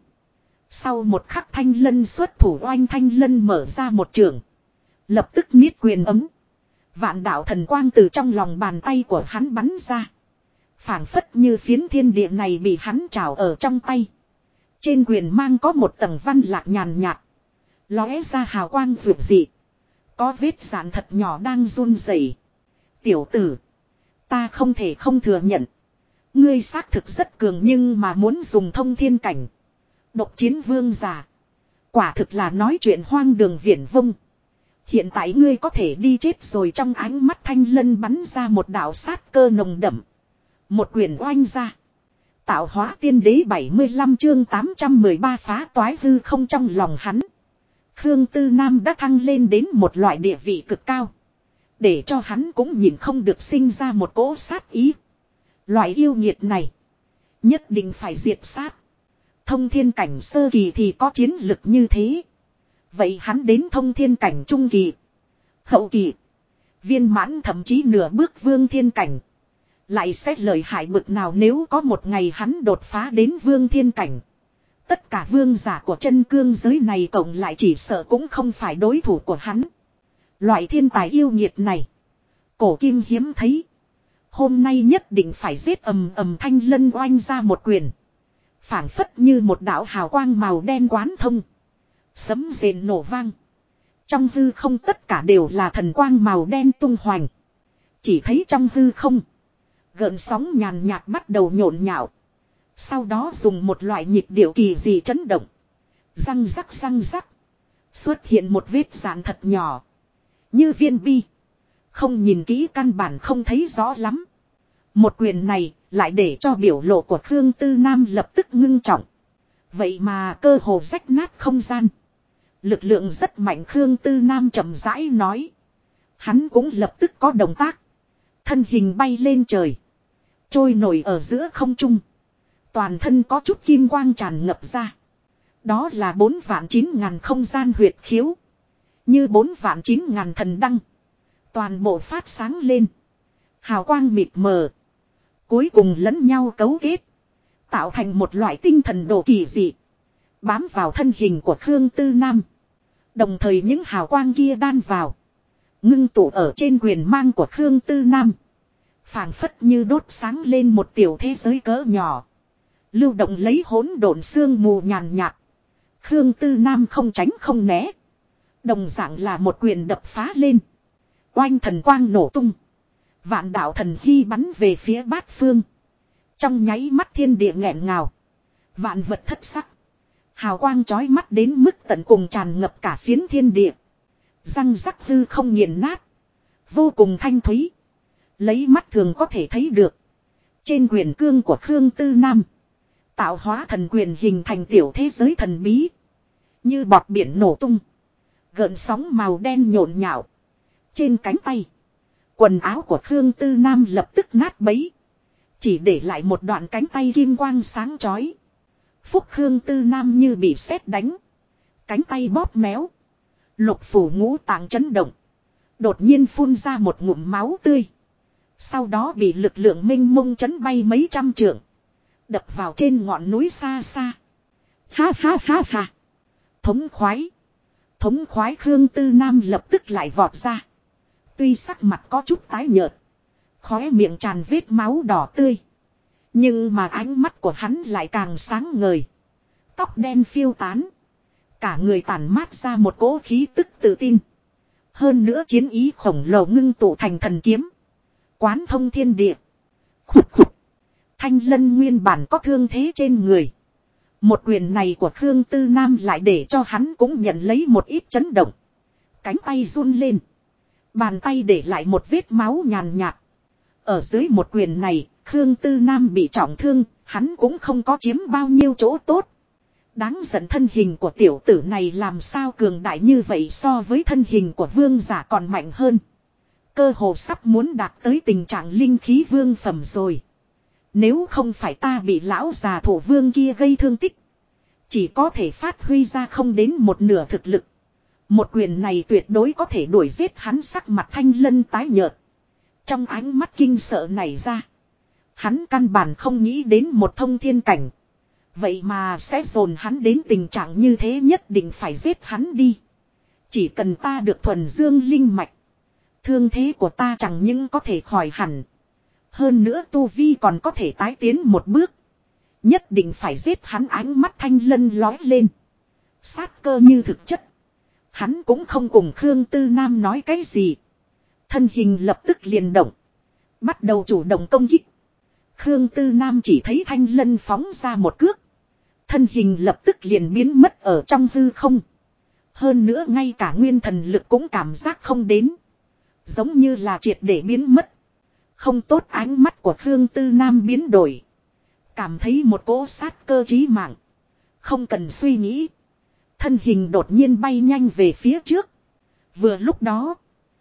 Sau một khắc Thanh Lân xuất thủ oanh Thanh Lân mở ra một trường. Lập tức niết quyền ấm. Vạn đạo thần quang từ trong lòng bàn tay của hắn bắn ra. Phảng phất như phiến thiên địa này bị hắn trào ở trong tay. Trên quyền mang có một tầng văn lạc nhàn nhạt. Lóe ra hào quang rực dị. Có vết dạn thật nhỏ đang run rẩy. Tiểu tử. Ta không thể không thừa nhận. Ngươi xác thực rất cường nhưng mà muốn dùng thông thiên cảnh. Độc chiến vương giả. Quả thực là nói chuyện hoang đường viển vông. Hiện tại ngươi có thể đi chết rồi, trong ánh mắt Thanh Lân bắn ra một đạo sát cơ nồng đậm. Một quyền oanh ra. Tạo hóa tiên đế 75 chương 813 phá toái hư không trong lòng hắn. Khương Tư Nam đã thăng lên đến một loại địa vị cực cao. Để cho hắn cũng nhìn không được sinh ra một cỗ sát ý. Loại yêu nghiệt này. Nhất định phải diệt sát. Thông thiên cảnh sơ kỳ thì có chiến lực như thế. Vậy hắn đến thông thiên cảnh trung kỳ. Hậu kỳ. Viên mãn thậm chí nửa bước vương thiên cảnh. Lại xét lời hại bực nào nếu có một ngày hắn đột phá đến vương thiên cảnh. Tất cả vương giả của chân cương giới này cộng lại chỉ sợ cũng không phải đối thủ của hắn. Loại thiên tài yêu nghiệt này. Cổ kim hiếm thấy. Hôm nay nhất định phải giết. Thanh Lân oanh ra một quyền. Phảng phất như một đạo hào quang màu đen quán thông. Sấm rền nổ vang. Trong hư không tất cả đều là thần quang màu đen tung hoành. Chỉ thấy trong hư không. Gợn sóng nhàn nhạt bắt đầu nhộn nhạo. Sau đó dùng một loại nhịp điệu kỳ dị chấn động. Răng rắc răng rắc. Xuất hiện một vết dạn thật nhỏ. Như viên bi. Không nhìn kỹ căn bản không thấy rõ lắm. Một quyền này lại để cho biểu lộ của Khương Tư Nam lập tức ngưng trọng. Vậy mà cơ hồ rách nát không gian. Lực lượng rất mạnh, Khương Tư Nam chậm rãi nói. Hắn cũng lập tức có động tác. Thân hình bay lên trời. Trôi nổi ở giữa không trung. Toàn thân có chút kim quang tràn ngập ra. Đó là 4.900.000 không gian huyệt khiếu. Như 4.900.000 thần đăng. Toàn bộ phát sáng lên. Hào quang mịt mờ. Cuối cùng lẫn nhau cấu kết. Tạo thành một loại tinh thần đồ kỳ dị. Bám vào thân hình của Khương Tư Nam. Đồng thời những hào quang kia đan vào. Ngưng tụ ở trên quyền mang của Khương Tư Nam. Phảng phất như đốt sáng lên một tiểu thế giới cỡ nhỏ. Lưu động lấy hỗn độn sương mù nhàn nhạt. Khương Tư Nam không tránh không né. Đồng dạng là một quyền đập phá lên. Oanh thần quang nổ tung. Vạn đạo thần hy bắn về phía bát phương. Trong nháy mắt thiên địa nghẹn ngào. Vạn vật thất sắc. Hào quang chói mắt đến mức tận cùng tràn ngập cả phiến thiên địa. Răng rắc hư không nghiền nát. Vô cùng thanh thúy. Lấy mắt thường có thể thấy được. Trên quyền cương của Khương Tư Nam. Tạo hóa thần quyền hình thành tiểu thế giới thần bí. Như bọt biển nổ tung. Gợn sóng màu đen nhộn nhạo. Trên cánh tay. Quần áo của Khương Tư Nam lập tức nát bấy. Chỉ để lại một đoạn cánh tay kim quang sáng chói. Phúc Khương Tư Nam như bị sét đánh. Cánh tay bóp méo. Lục phủ ngũ tạng chấn động. Đột nhiên phun ra một ngụm máu tươi. Sau đó bị lực lượng mênh mông chấn bay mấy trăm trượng. Đập vào trên ngọn núi xa xa. Ha ha ha ha. Thống khoái. Thống khoái, Khương Tư Nam lập tức lại vọt ra. Tuy sắc mặt có chút tái nhợt. Khóe miệng tràn vết máu đỏ tươi. Nhưng mà ánh mắt của hắn lại càng sáng ngời. Tóc đen phiêu tán. Cả người tản mát ra một cỗ khí tức tự tin. Hơn nữa chiến ý khổng lồ ngưng tụ thành thần kiếm. Quán thông thiên địa. Khục khục. Thanh Lân nguyên bản có thương thế trên người. Một quyền này của Khương Tư Nam lại để cho hắn cũng nhận lấy một ít chấn động. Cánh tay run lên. Bàn tay để lại một vết máu nhàn nhạt. Ở dưới một quyền này, Khương Tư Nam bị trọng thương, hắn cũng không có chiếm bao nhiêu chỗ tốt. Đáng giận, thân hình của tiểu tử này làm sao cường đại như vậy, so với thân hình của vương giả còn mạnh hơn. Cơ hồ sắp muốn đạt tới tình trạng linh khí vương phẩm rồi. Nếu không phải ta bị lão già thổ vương kia gây thương tích, chỉ có thể phát huy ra không đến một nửa thực lực. Một quyền này tuyệt đối có thể đuổi giết hắn. Sắc mặt Thanh Lân tái nhợt. Trong ánh mắt kinh sợ nảy ra. Hắn căn bản không nghĩ đến một thông thiên cảnh. Vậy mà sẽ dồn hắn đến tình trạng như thế, nhất định phải giết hắn đi. Chỉ cần ta được thuần dương linh mạch. Thương thế của ta chẳng những có thể khỏi hẳn. Hơn nữa tu vi còn có thể tái tiến một bước. Nhất định phải giết hắn. Ánh mắt Thanh Lân lói lên. Sát cơ như thực chất. Hắn cũng không cùng Khương Tư Nam nói cái gì. Thân hình lập tức liền động. Bắt đầu chủ động công kích. Khương Tư Nam chỉ thấy Thanh Lân phóng ra một cước. Thân hình lập tức liền biến mất ở trong hư không. Hơn nữa ngay cả nguyên thần lực cũng cảm giác không đến. Giống như là triệt để biến mất. Không tốt. Ánh mắt của Khương Tư Nam biến đổi. Cảm thấy một cỗ sát cơ chí mạng. Không cần suy nghĩ. Thân hình đột nhiên bay nhanh về phía trước. Vừa lúc đó.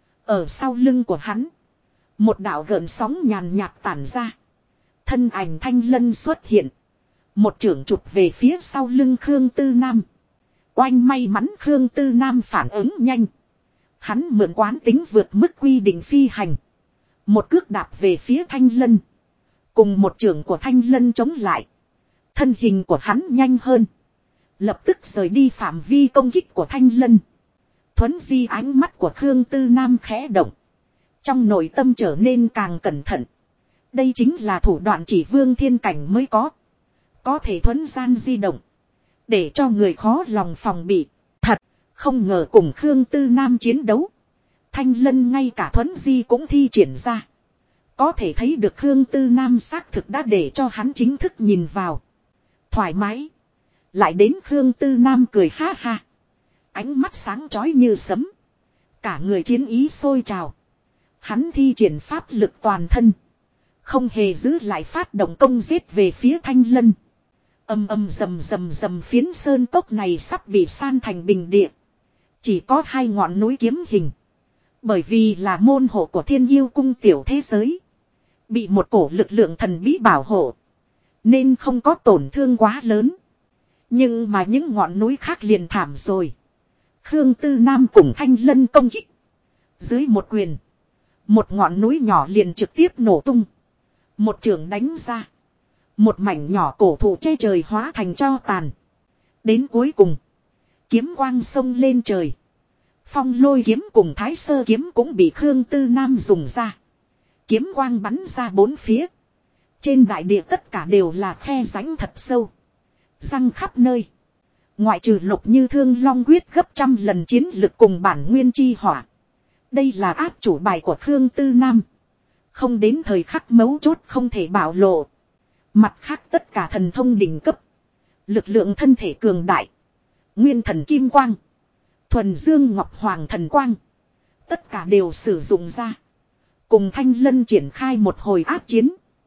Ở sau lưng của hắn. Một đạo gợn sóng nhàn nhạt tản ra. Thân ảnh Thanh Lân xuất hiện. Một chưởng chụp về phía sau lưng Khương Tư Nam. Oanh, may mắn Khương Tư Nam phản ứng nhanh. Hắn mượn quán tính vượt mức quy định phi hành. Một cước đạp về phía Thanh Lân. Cùng một chưởng của Thanh Lân chống lại. Thân hình của hắn nhanh hơn. Lập tức rời đi phạm vi công kích của Thanh Lân. Thuấn di. Ánh mắt của Khương Tư Nam khẽ động. Trong nội tâm trở nên càng cẩn thận. Đây chính là thủ đoạn chỉ vương thiên cảnh mới có. Có thể thuấn gian di động. Để cho người khó lòng phòng bị. Thật, không ngờ cùng Khương Tư Nam chiến đấu. Thanh Lân ngay cả thuấn di cũng thi triển ra. Có thể thấy được Khương Tư Nam xác thực đã để cho hắn chính thức nhìn vào. Thoải mái. Lại đến Khương Tư Nam cười ha ha. Ánh mắt sáng chói như sấm. Cả người chiến ý sôi trào. Hắn thi triển pháp lực toàn thân. Không hề giữ lại phát động công giết về phía Thanh Lân. Âm âm rầm rầm rầm. Phiến sơn cốc này sắp bị san thành bình địa. Chỉ có hai ngọn núi kiếm hình. Bởi vì là môn hộ của Thiên Yêu Cung tiểu thế giới. Bị một cổ lực lượng thần bí bảo hộ. Nên không có tổn thương quá lớn. Nhưng mà những ngọn núi khác liền thảm rồi. Khương Tư Nam cùng Thanh Lân công kích. Dưới một quyền. Một ngọn núi nhỏ liền trực tiếp nổ tung. Một chưởng đánh ra. Một mảnh nhỏ cổ thụ che trời hóa thành tro tàn. Đến cuối cùng. Kiếm quang sông lên trời. Phong lôi kiếm cùng thái sơ kiếm cũng bị Khương Tư Nam dùng ra. Kiếm quang bắn ra bốn phía. Trên đại địa tất cả đều là khe rãnh thật sâu. Răng khắp nơi. Ngoại trừ Lục Như Thương Long quyết gấp trăm lần chiến lực cùng bản nguyên chi hỏa. Đây là áp chủ bài của Khương Tư Nam. Không đến thời khắc mấu chốt không thể bảo lộ. Mặt khác tất cả thần thông đỉnh cấp. Lực lượng thân thể cường đại. Nguyên thần kim quang. Thuần dương ngọc hoàng thần quang. Tất cả đều sử dụng ra. Cùng Thanh Lân triển khai một hồi áp chiến.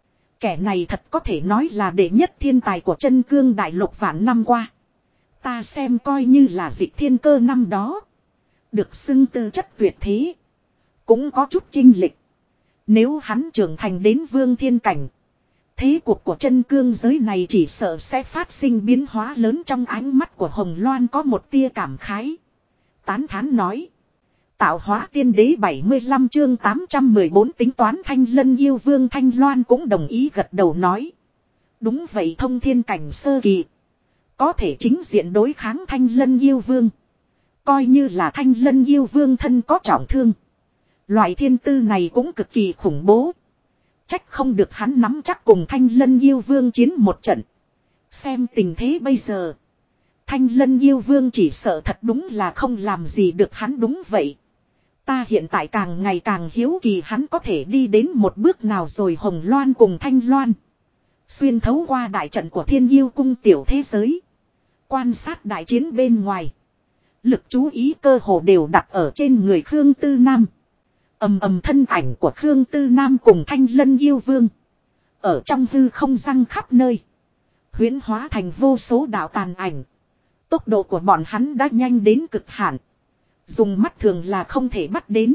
Kẻ này thật có thể nói là đệ nhất thiên tài của chân cương đại lục vạn năm qua. Ta xem coi như là dịch thiên cơ năm đó. Được xưng tư chất tuyệt thế. Cũng có chút chinh lịch. Nếu hắn trưởng thành đến vương thiên cảnh. Thế cuộc của chân cương giới này chỉ sợ sẽ phát sinh biến hóa lớn. Trong ánh mắt của Hồng Loan có một tia cảm khái. Tán thán nói. Tạo hóa tiên đế 75 chương 814 tính toán Thanh Lân yêu vương. Thanh Loan cũng đồng ý gật đầu nói. Đúng vậy, thông thiên cảnh sơ kỳ. Có thể chính diện đối kháng Thanh Lân yêu vương. Coi như là Thanh Lân yêu vương thân có trọng thương. Loại thiên tư này cũng cực kỳ khủng bố. Trách không được hắn nắm chắc cùng Thanh Lân yêu vương chiến một trận. Xem tình thế bây giờ. Thanh Lân yêu vương chỉ sợ thật đúng là không làm gì được hắn. Đúng vậy. Ta hiện tại càng ngày càng hiếu kỳ hắn có thể đi đến một bước nào rồi. Hồng Loan cùng Thanh Loan xuyên thấu qua đại trận của Thiên Yêu Cung tiểu thế giới. Quan sát đại chiến bên ngoài. Lực chú ý cơ hồ đều đặt ở trên người Khương Tư Nam. Ầm ầm, thân ảnh của Khương Tư Nam cùng Thanh Lân yêu vương. Ở trong hư không răng khắp nơi. Huyễn hóa thành vô số đạo tàn ảnh. Tốc độ của bọn hắn đã nhanh đến cực hạn. Dùng mắt thường là không thể bắt đến.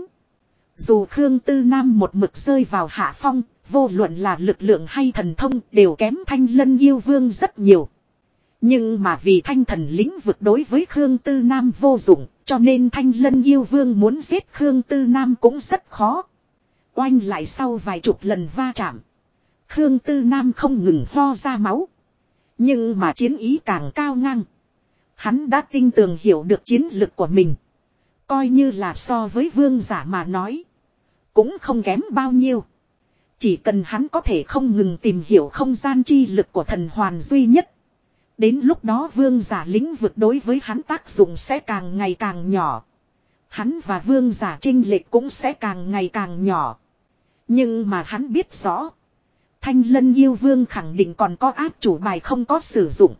Dù Khương Tư Nam một mực rơi vào hạ phong. Vô luận là lực lượng hay thần thông đều kém Thanh Lân yêu vương rất nhiều. Nhưng mà vì thanh thần lĩnh vực đối với Khương Tư Nam vô dụng, cho nên Thanh Lân yêu vương muốn giết Khương Tư Nam cũng rất khó. Oanh, lại sau vài chục lần va chạm. Khương Tư Nam không ngừng ho ra máu. Nhưng mà chiến ý càng cao ngang. Hắn đã tinh tường hiểu được chiến lực của mình. Coi như là so với vương giả mà nói. Cũng không kém bao nhiêu. Chỉ cần hắn có thể không ngừng tìm hiểu không gian chi lực của thần hoàn duy nhất. Đến lúc đó vương giả lĩnh vực đối với hắn tác dụng sẽ càng ngày càng nhỏ. Hắn và vương giả chênh lệch cũng sẽ càng ngày càng nhỏ. Nhưng mà hắn biết rõ. Thanh Lân yêu vương khẳng định còn có áp chủ bài không có sử dụng.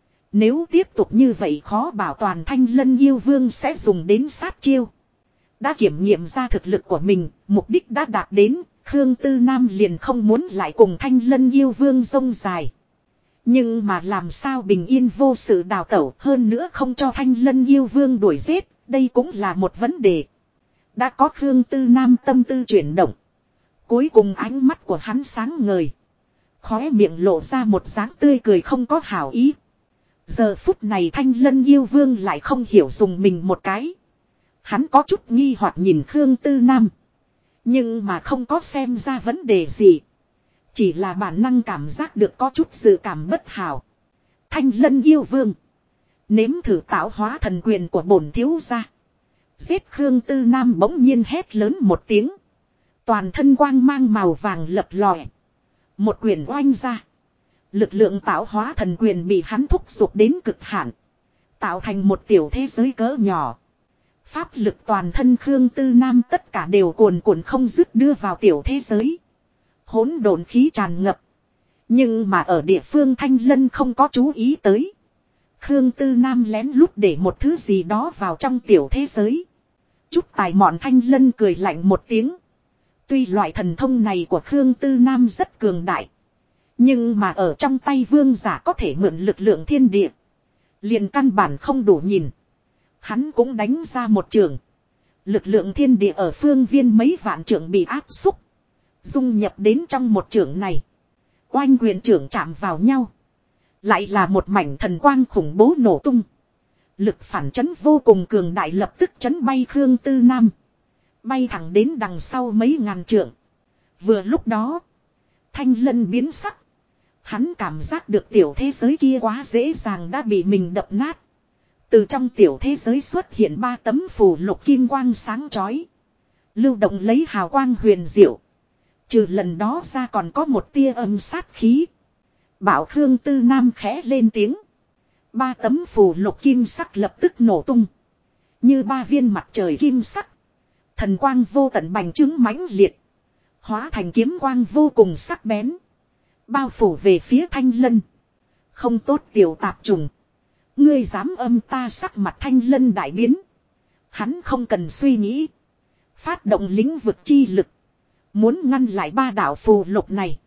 Nếu tiếp tục như vậy khó bảo toàn Thanh Lân yêu vương sẽ dùng đến sát chiêu. Đã kiểm nghiệm ra thực lực của mình, mục đích đã đạt đến, Khương Tư Nam liền không muốn lại cùng Thanh Lân yêu vương rông dài. Nhưng mà làm sao bình yên vô sự đào tẩu hơn nữa không cho Thanh Lân yêu vương đuổi giết, đây cũng là một vấn đề. Đã có Khương Tư Nam tâm tư chuyển động. Cuối cùng ánh mắt của hắn sáng ngời. Khóe miệng lộ ra một dáng tươi cười không có hảo ý. Giờ phút này Thanh Lân yêu vương lại không hiểu dùng mình một cái. Hắn có chút nghi hoặc nhìn Khương Tư Nam. Nhưng mà không có xem ra vấn đề gì. Chỉ là bản năng cảm giác được có chút dự cảm bất hảo. Thanh Lân yêu vương. Nếm thử tạo hóa thần quyền của bổn thiếu gia. Giết Khương Tư Nam bỗng nhiên hét lớn một tiếng. Toàn thân quang mang màu vàng lập lòe. Một quyền oanh ra. Lực lượng tạo hóa thần quyền bị hắn thúc giục đến cực hạn. Tạo thành một tiểu thế giới cỡ nhỏ. Pháp lực toàn thân Khương Tư Nam tất cả đều cuồn cuộn không dứt đưa vào tiểu thế giới. Hỗn độn khí tràn ngập. Nhưng mà ở địa phương Thanh Lân không có chú ý tới. Khương Tư Nam lén lút để một thứ gì đó vào trong tiểu thế giới. Chút tài mọn Thanh Lân cười lạnh một tiếng. Tuy loại thần thông này của Khương Tư Nam rất cường đại. Nhưng mà ở trong tay vương giả có thể mượn lực lượng thiên địa. Liền căn bản không đủ nhìn. Hắn cũng đánh ra một trường. Lực lượng thiên địa ở phương viên mấy vạn trường bị áp xúc. Dung nhập đến trong một trường này. Oanh quyền trưởng chạm vào nhau. Lại là một mảnh thần quang khủng bố nổ tung. Lực phản chấn vô cùng cường đại lập tức chấn bay Khương Tư Nam. Bay thẳng đến đằng sau mấy ngàn trượng. Vừa lúc đó. Thanh Lân biến sắc. Hắn cảm giác được tiểu thế giới kia quá dễ dàng đã bị mình đập nát. Từ trong tiểu thế giới xuất hiện 3 tấm phù lục kim quang sáng chói. Lưu động lấy hào quang huyền diệu. Trừ lần đó ra còn có một tia âm sát khí. Bảo Khương Tư Nam khẽ lên tiếng. 3 tấm phù lục kim sắc lập tức nổ tung. Như 3 viên mặt trời kim sắc. Thần quang vô tận bành trướng mãnh liệt. Hóa thành kiếm quang vô cùng sắc bén. Bao phủ về phía Thanh Lân. Không tốt tiểu tạp trùng. Ngươi dám âm ta sắc mặt Thanh Lân đại biến. Hắn không cần suy nghĩ. Phát động lĩnh vực chi lực. Muốn ngăn lại 3 đạo phù lục này.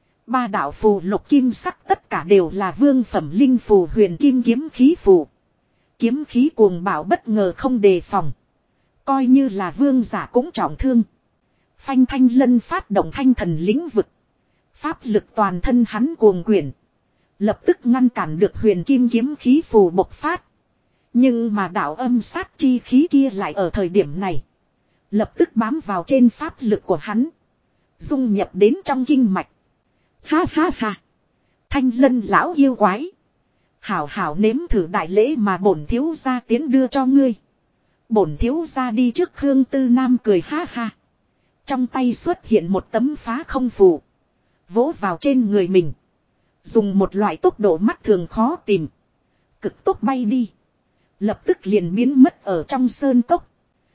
3 đạo phù lục kim sắc tất cả đều là vương phẩm linh phù huyền kim kiếm khí phù. Kiếm khí cuồng bạo bất ngờ không đề phòng. Coi như là vương giả cũng trọng thương. Phanh Thanh Lân phát động thanh thần lĩnh vực. Pháp lực toàn thân hắn cuồng quyển. Lập tức ngăn cản được huyền kim kiếm khí phù bộc phát. Nhưng mà đạo âm sát chi khí kia lại ở thời điểm này. Lập tức bám vào trên pháp lực của hắn. Dung nhập đến trong kinh mạch. Ha ha ha. Thanh Lân lão yêu quái. Hảo hảo nếm thử đại lễ mà bổn thiếu gia tiến đưa cho ngươi. Bổn thiếu gia đi trước Khương Tư Nam cười ha ha. Trong tay xuất hiện một tấm phá không phù. Vỗ vào trên người mình. Dùng một loại tốc độ mắt thường khó tìm. Cực tốc bay đi. Lập tức liền biến mất ở trong sơn cốc.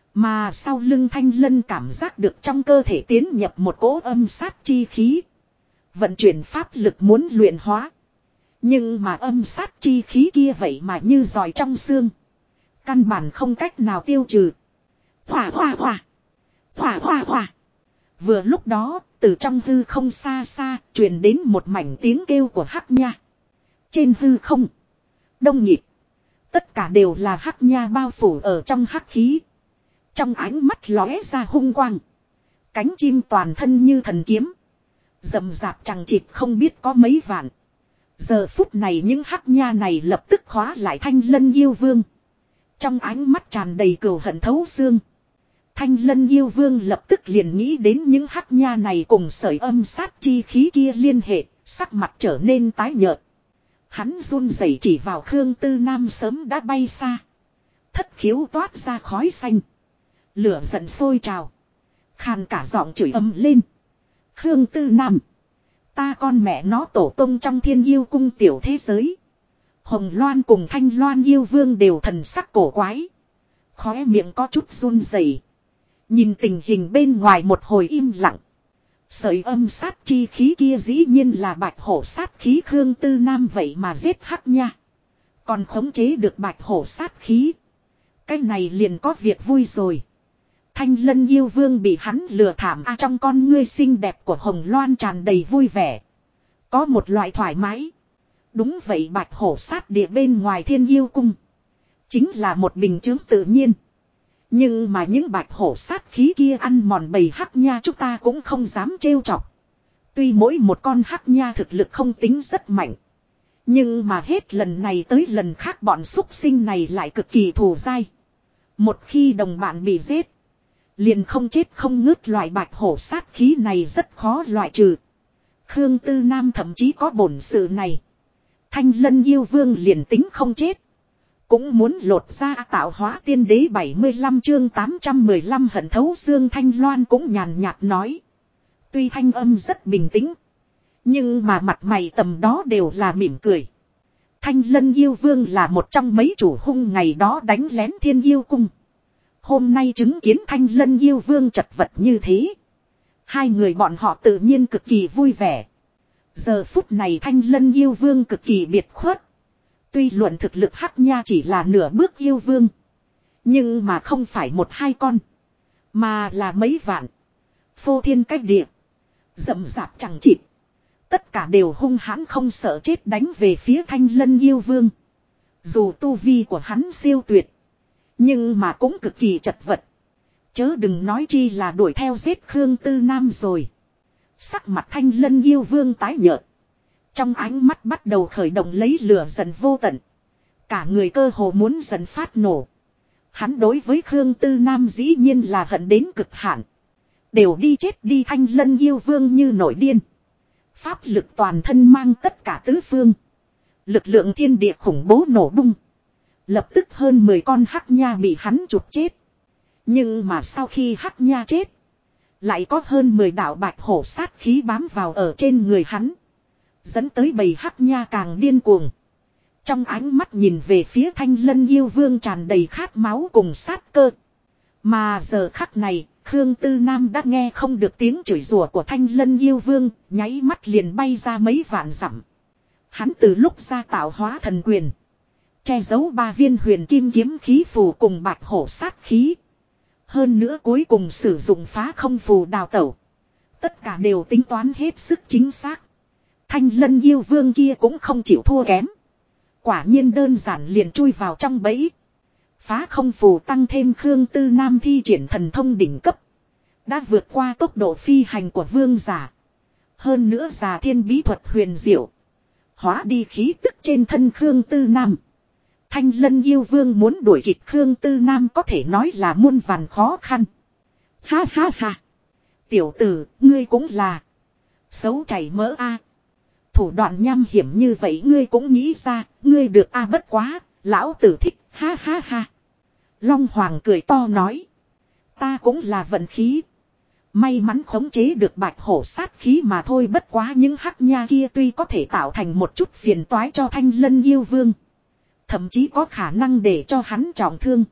Mà sau lưng Thanh Lân cảm giác được trong cơ thể tiến nhập một cỗ âm sát chi khí. Vận chuyển pháp lực muốn luyện hóa. Nhưng mà âm sát chi khí kia vậy mà như giòi trong xương. Căn bản không cách nào tiêu trừ. Hỏa hỏa hỏa. Hỏa hỏa hỏa. Vừa lúc đó, từ trong hư không xa xa, truyền đến một mảnh tiếng kêu của Hắc Nha. Trên hư không, đông nhịp, tất cả đều là Hắc Nha bao phủ ở trong hắc khí. Trong ánh mắt lóe ra hung quang. Cánh chim toàn thân như thần kiếm. Rậm rạp chẳng chịt không biết có mấy vạn. Giờ phút này những Hắc Nha này lập tức khóa lại Thanh Lân yêu vương. Trong ánh mắt tràn đầy cừu hận thấu xương. Thanh Lân yêu vương lập tức liền nghĩ đến những Hắc Nha này cùng sợi âm sát chi khí kia liên hệ, sắc mặt trở nên tái nhợt. Hắn run rẩy chỉ vào Khương Tư Nam sớm đã bay xa. Thất khiếu toát ra khói xanh. Lửa giận sôi trào. Khàn cả giọng chửi ầm lên. Khương Tư Nam. Ta con mẹ nó tổ tông trong Thiên Yêu cung tiểu thế giới. Hồng Loan cùng Thanh Loan yêu vương đều thần sắc cổ quái. Khóe miệng có chút run rẩy. Nhìn tình hình bên ngoài một hồi im lặng. Sợi âm sát chi khí kia dĩ nhiên là bạch hổ sát khí Khương Tư Nam vậy mà giết hắc nha. Còn khống chế được bạch hổ sát khí. Cái này liền có việc vui rồi. Thanh Lân yêu vương bị hắn lừa thảm trong con ngươi xinh đẹp của Hồng Loan tràn đầy vui vẻ. Có một loại thoải mái. Đúng vậy bạch hổ sát địa bên ngoài Thiên Yêu cung. Chính là một bình chứng tự nhiên. Nhưng mà những bạch hổ sát khí kia ăn mòn bầy hắc nha chúng ta cũng không dám trêu chọc. Tuy mỗi một con hắc nha thực lực không tính rất mạnh. Nhưng mà hết lần này tới lần khác bọn súc sinh này lại cực kỳ thù dai. Một khi đồng bạn bị giết. Liền không chết không ngớt loại bạch hổ sát khí này rất khó loại trừ. Khương Tư Nam thậm chí có bổn sự này. Thanh Lân yêu vương liền tính không chết. Cũng muốn lột ra tạo hóa tiên đế 75 chương 815 hận thấu xương Thanh Loan cũng nhàn nhạt nói. Tuy thanh âm rất bình tĩnh. Nhưng mà mặt mày tầm đó đều là mỉm cười. Thanh Lân yêu vương là một trong mấy chủ hung ngày đó đánh lén Thiên Yêu cung. Hôm nay chứng kiến Thanh Lân yêu vương chật vật như thế. Hai người bọn họ tự nhiên cực kỳ vui vẻ. Giờ phút này Thanh Lân yêu vương cực kỳ biệt khuất. Tuy luận thực lực hắc nha chỉ là nửa bước yêu vương. Nhưng mà không phải một hai con. Mà là mấy vạn. Phô thiên cách địa. Rậm rạp chẳng chịt. Tất cả đều hung hãn không sợ chết đánh về phía Thanh Lân yêu vương. Dù tu vi của hắn siêu tuyệt. Nhưng mà cũng cực kỳ chật vật. Chớ đừng nói chi là đuổi theo giết Khương Tư Nam rồi. Sắc mặt Thanh Lân yêu vương tái nhợt. Trong ánh mắt bắt đầu khởi động lấy lửa giận vô tận. Cả người cơ hồ muốn dần phát nổ. Hắn đối với Khương Tư Nam dĩ nhiên là hận đến cực hạn. Đều đi chết đi Thanh Lân yêu vương như nổi điên. Pháp lực toàn thân mang tất cả tứ phương. Lực lượng thiên địa khủng bố nổ bung. Lập tức hơn 10 con hắc nha bị hắn chụp chết. Nhưng mà sau khi hắc nha chết. Lại có hơn 10 đạo bạch hổ sát khí bám vào ở trên người hắn. Dẫn tới bầy hắc nha càng điên cuồng. Trong ánh mắt nhìn về phía Thanh Lân yêu vương tràn đầy khát máu cùng sát cơ. Mà giờ khắc này, Khương Tư Nam đã nghe không được tiếng chửi rủa của Thanh Lân yêu vương, nháy mắt liền bay ra mấy vạn dặm. Hắn từ lúc ra tạo hóa thần quyền. Che giấu 3 viên huyền kim kiếm khí phù cùng bạch hổ sát khí. Hơn nữa cuối cùng sử dụng phá không phù đào tẩu. Tất cả đều tính toán hết sức chính xác. Thanh Lân yêu vương kia cũng không chịu thua kém. Quả nhiên đơn giản liền chui vào trong bẫy. Phá không phù tăng thêm Khương Tư Nam thi triển thần thông đỉnh cấp. Đã vượt qua tốc độ phi hành của vương giả. Hơn nữa giả thiên bí thuật huyền diệu. Hóa đi khí tức trên thân Khương Tư Nam. Thanh Lân yêu vương muốn đuổi kịp Khương Tư Nam có thể nói là muôn vàn khó khăn. Ha ha ha. Tiểu tử, ngươi cũng là. Xấu chảy mỡ a. Thủ đoạn nham hiểm như vậy ngươi cũng nghĩ ra, ngươi được a bất quá, lão tử thích, ha ha ha. Long Hoàng cười to nói. Ta cũng là vận khí. May mắn khống chế được bạch hổ sát khí mà thôi bất quá những hắc nha kia tuy có thể tạo thành một chút phiền toái cho Thanh Lân yêu vương. Thậm chí có khả năng để cho hắn trọng thương.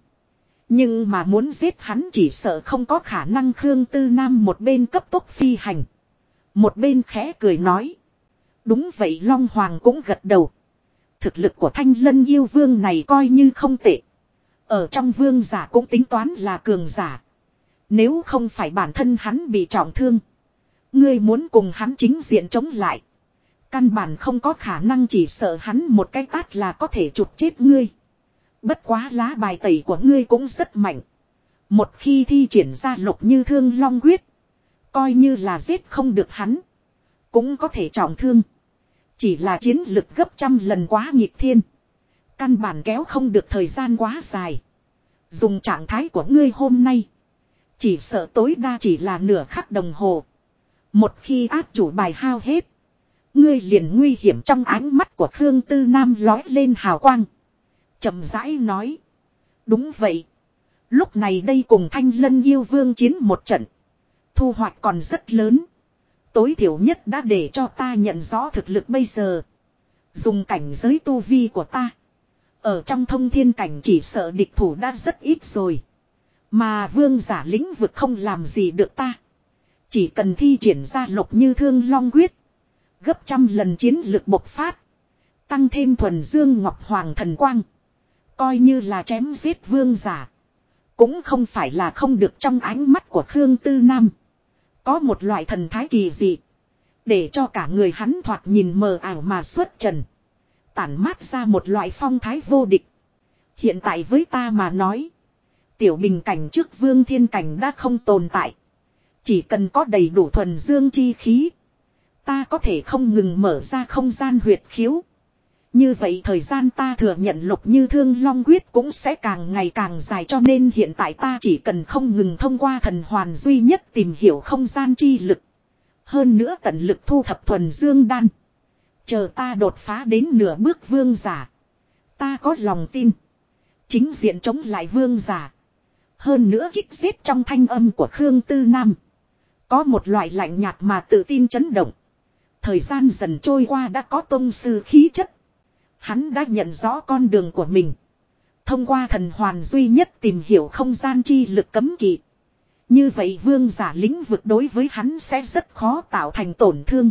Nhưng mà muốn giết hắn chỉ sợ không có khả năng Khương Tư Nam một bên cấp tốc phi hành. Một bên khẽ cười nói. Đúng vậy Long Hoàng cũng gật đầu. Thực lực của Thanh Lân yêu vương này coi như không tệ. Ở trong vương giả cũng tính toán là cường giả. Nếu không phải bản thân hắn bị trọng thương. Ngươi muốn cùng hắn chính diện chống lại. Căn bản không có khả năng chỉ sợ hắn một cái tát là có thể chụp chết ngươi. Bất quá lá bài tẩy của ngươi cũng rất mạnh. Một khi thi triển ra Lục Như Thương Long Quyết. Coi như là giết không được hắn. Cũng có thể trọng thương. Chỉ là chiến lực gấp trăm lần quá nghịch thiên. Căn bản kéo không được thời gian quá dài. Dùng trạng thái của ngươi hôm nay. Chỉ sợ tối đa chỉ là nửa khắc đồng hồ. Một khi áp chủ bài hao hết. Ngươi liền nguy hiểm trong ánh mắt của Khương Tư Nam lói lên hào quang. Chậm rãi nói. Đúng vậy. Lúc này đây cùng Thanh Lân yêu vương chiến một trận. Thu hoạch còn rất lớn. Tối thiểu nhất đã để cho ta nhận rõ thực lực bây giờ. Dùng cảnh giới tu vi của ta. Ở trong thông thiên cảnh chỉ sợ địch thủ đã rất ít rồi. Mà vương giả lĩnh vực không làm gì được ta. Chỉ cần thi triển ra Lục Như Thương Long Quyết. Gấp trăm lần chiến lực bộc phát. Tăng thêm thuần dương ngọc hoàng thần quang. Coi như là chém giết vương giả. Cũng không phải là không được trong ánh mắt của Khương Tư Nam. Có một loại thần thái kỳ dị. Để cho cả người hắn thoạt nhìn mờ ảo mà xuất trần. Tản mát ra một loại phong thái vô địch. Hiện tại với ta mà nói. Tiểu bình cảnh trước vương thiên cảnh đã không tồn tại. Chỉ cần có đầy đủ thuần dương chi khí. Ta có thể không ngừng mở ra không gian huyệt khiếu. Như vậy thời gian ta thừa nhận Lục Như Thương Long Quyết cũng sẽ càng ngày càng dài, cho nên hiện tại ta chỉ cần không ngừng thông qua thần hoàn duy nhất tìm hiểu không gian chi lực. Hơn nữa tận lực thu thập thuần dương đan. Chờ ta đột phá đến nửa bước vương giả. Ta có lòng tin. Chính diện chống lại vương giả. Hơn nữa kích giết trong thanh âm của Khương Tư Nam. Có một loại lạnh nhạt mà tự tin chấn động. Thời gian dần trôi qua đã có tông sư khí chất. Hắn đã nhận rõ con đường của mình. Thông qua thần hoàn duy nhất tìm hiểu không gian chi lực cấm kỵ. Như vậy vương giả lĩnh vực đối với hắn sẽ rất khó tạo thành tổn thương.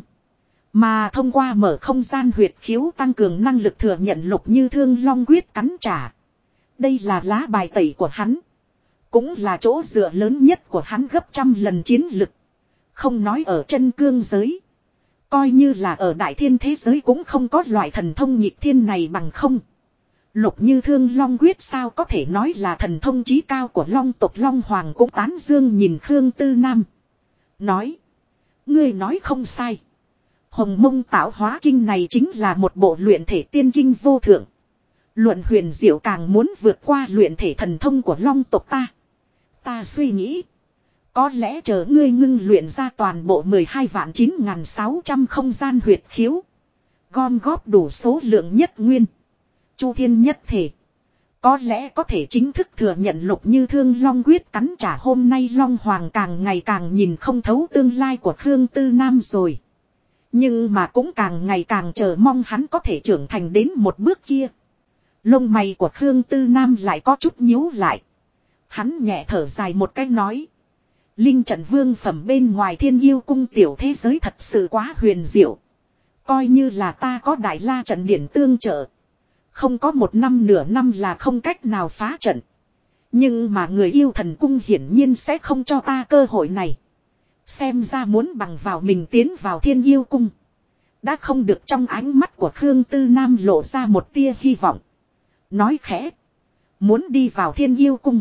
Mà thông qua mở không gian huyệt khiếu tăng cường năng lực thừa nhận Lục Như Thương Long Quyết cắn trả. Đây là lá bài tẩy của hắn. Cũng là chỗ dựa lớn nhất của hắn gấp trăm lần chiến lực. Không nói ở chân cương giới. Coi như là ở đại thiên thế giới cũng không có loại thần thông nhịp thiên này bằng không. Lục Như Thương Long Quyết sao có thể nói là thần thông chí cao của Long tộc. Long Hoàng cũng tán dương nhìn Khương Tư Nam. Nói. Ngươi nói không sai. Hồng Mông Tạo Hóa Kinh này chính là một bộ luyện thể tiên kinh vô thượng. Luận huyền diệu càng muốn vượt qua luyện thể thần thông của Long tộc ta. Ta suy nghĩ. Có lẽ chờ ngươi ngưng luyện ra toàn bộ 12.9.600 không gian huyệt khiếu. Gom góp đủ số lượng nhất nguyên. Chu thiên nhất thể. Có lẽ có thể chính thức thừa nhận Lục Như Thương Long Quyết cắn trả. Hôm nay Long Hoàng càng ngày càng nhìn không thấu tương lai của Khương Tư Nam rồi. Nhưng mà cũng càng ngày càng chờ mong hắn có thể trưởng thành đến một bước kia. Lông mày của Khương Tư Nam lại có chút nhíu lại. Hắn nhẹ thở dài một cái nói. Linh trận vương phẩm bên ngoài Thiên Yêu cung tiểu thế giới thật sự quá huyền diệu. Coi như là ta có Đại La trận điển tương trợ. Không có một năm nửa năm là không cách nào phá trận. Nhưng mà người yêu thần cung hiển nhiên sẽ không cho ta cơ hội này. Xem ra muốn bằng vào mình tiến vào Thiên Yêu cung. Đã không được. Trong ánh mắt của Khương Tư Nam lộ ra một tia hy vọng. Nói khẽ. Muốn đi vào Thiên Yêu cung.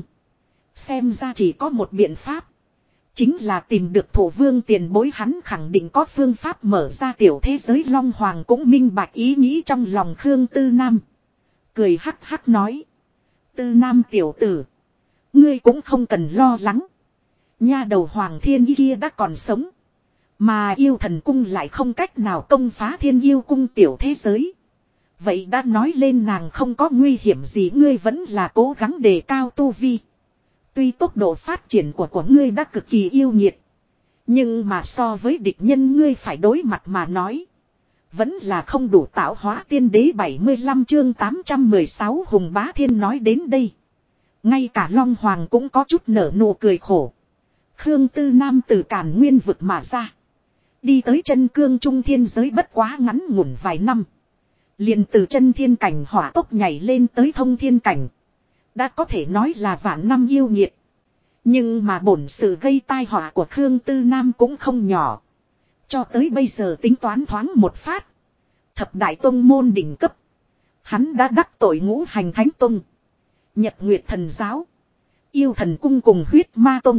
Xem ra chỉ có một biện pháp. Chính là tìm được Thổ Vương tiền bối. Hắn khẳng định có phương pháp mở ra tiểu thế giới. Long Hoàng cũng minh bạch ý nghĩ trong lòng Khương Tư Nam. Cười hắc hắc nói. Tư Nam tiểu tử. Ngươi cũng không cần lo lắng. Nha đầu Hoàng Thiên Y kia đã còn sống. Mà yêu thần cung lại không cách nào công phá Thiên Yêu cung tiểu thế giới. Vậy đã nói lên nàng không có nguy hiểm gì. Ngươi vẫn là cố gắng đề cao tu vi. Tuy tốc độ phát triển của ngươi đã cực kỳ yêu nghiệt. Nhưng mà so với địch nhân ngươi phải đối mặt mà nói. Vẫn là không đủ. Tạo hóa tiên đế 75 chương 816 Hùng Bá Thiên nói đến đây. Ngay cả Long Hoàng cũng có chút nở nụ cười khổ. Khương Tư Nam từ Càn Nguyên vực mà ra. Đi tới chân cương trung thiên giới bất quá ngắn ngủn vài năm. Liền từ chân thiên cảnh hỏa tốc nhảy lên tới thông thiên cảnh. Đã có thể nói là vạn năm yêu nghiệt. Nhưng mà bổn sự gây tai họa của Khương Tư Nam cũng không nhỏ. Cho tới bây giờ tính toán thoáng một phát. Thập đại tông môn đỉnh cấp. Hắn đã đắc tội Ngũ Hành Thánh Tông. Nhật Nguyệt Thần Giáo. Yêu Thần Cung cùng Huyết Ma Tông.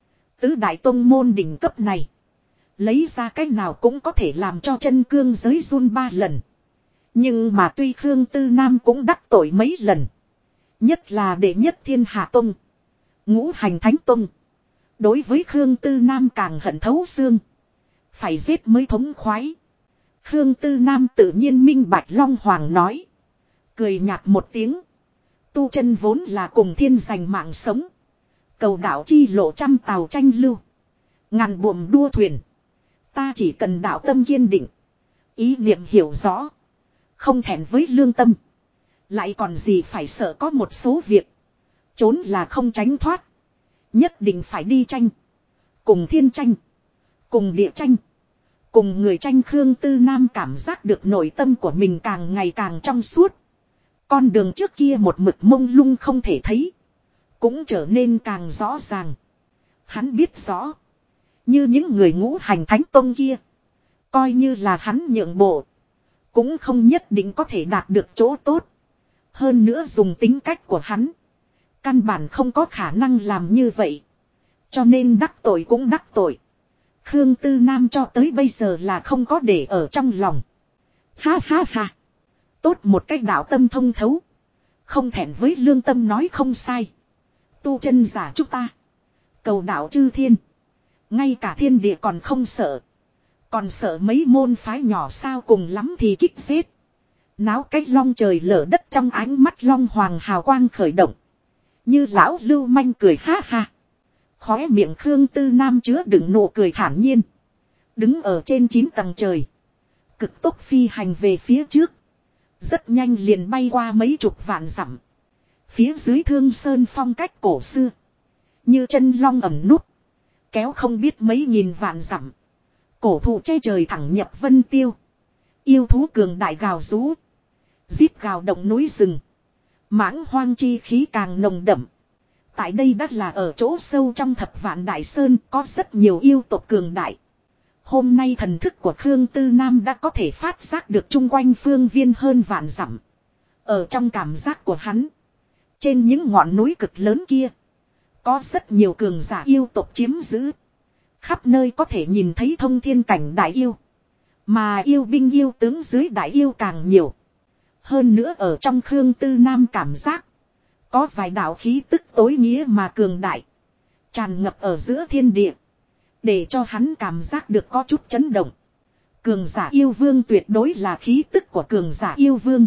Tứ đại tông môn đỉnh cấp này. Lấy ra cách nào cũng có thể làm cho chân cương giới run 3 lần. Nhưng mà tuy Khương Tư Nam cũng đắc tội mấy lần. Nhất là đệ nhất Thiên Hạ Tông. Ngũ Hành Thánh Tông. Đối với Khương Tư Nam càng hận thấu xương. Phải giết mới thống khoái. Khương Tư Nam tự nhiên minh bạch. Long Hoàng nói. Cười nhạt một tiếng. Tu chân vốn là cùng thiên giành mạng sống. Cầu đảo chi lộ trăm tàu tranh lưu. Ngàn buồm đua thuyền. Ta chỉ cần đạo tâm kiên định. Ý niệm hiểu rõ. Không thẹn với lương tâm. Lại còn gì phải sợ có một số việc. Trốn là không tránh thoát. Nhất định phải đi tranh. Cùng thiên tranh. Cùng địa tranh. Cùng người tranh. Khương Tư Nam cảm giác được nội tâm của mình càng ngày càng trong suốt. Con đường trước kia một mực mông lung không thể thấy. Cũng trở nên càng rõ ràng. Hắn biết rõ. Như những người ngũ hành thánh tông kia. Coi như là hắn nhượng bộ. Cũng không nhất định có thể đạt được chỗ tốt. Hơn nữa dùng tính cách của hắn. Căn bản không có khả năng làm như vậy. Cho nên đắc tội cũng đắc tội. Khương Tư Nam cho tới bây giờ là không có để ở trong lòng. Ha ha ha. Tốt một cách đạo tâm thông thấu. Không thẹn với lương tâm nói không sai. Tu chân giả chúng ta. Cầu đạo chư thiên. Ngay cả thiên địa còn không sợ. Còn sợ mấy môn phái nhỏ sao, cùng lắm thì kích giết. Náo cách long trời lở đất, trong ánh mắt long hoàng hào quang khởi động. Như lão lưu manh cười ha ha. Khóe miệng Khương Tư Nam chứa đựng nụ cười thản nhiên. Đứng ở trên 9 tầng trời. Cực tốc phi hành về phía trước. Rất nhanh liền bay qua mấy chục vạn dặm. Phía dưới Thương Sơn phong cách cổ xưa. Như chân long ẩm nút. Kéo không biết mấy nghìn vạn dặm. Cổ thụ che trời thẳng nhập vân tiêu. Yêu thú cường đại gào rú. Giết gào động núi rừng. Mãng hoang chi khí càng nồng đậm. Tại đây đất là ở chỗ sâu trong Thập Vạn Đại Sơn, có rất nhiều yêu tộc cường đại. Hôm nay thần thức của Khương Tư Nam đã có thể phát giác được chung quanh phương viên hơn vạn dặm. Ở trong cảm giác của hắn, trên những ngọn núi cực lớn kia, có rất nhiều cường giả yêu tộc chiếm giữ. Khắp nơi có thể nhìn thấy thông thiên cảnh đại yêu. Mà yêu binh yêu tướng dưới đại yêu càng nhiều. Hơn nữa ở trong Khương Tư Nam cảm giác, có vài đạo khí tức tối nghĩa mà cường đại. Tràn ngập ở giữa thiên địa. Để cho hắn cảm giác được có chút chấn động. Cường giả yêu vương tuyệt đối là khí tức của cường giả yêu vương.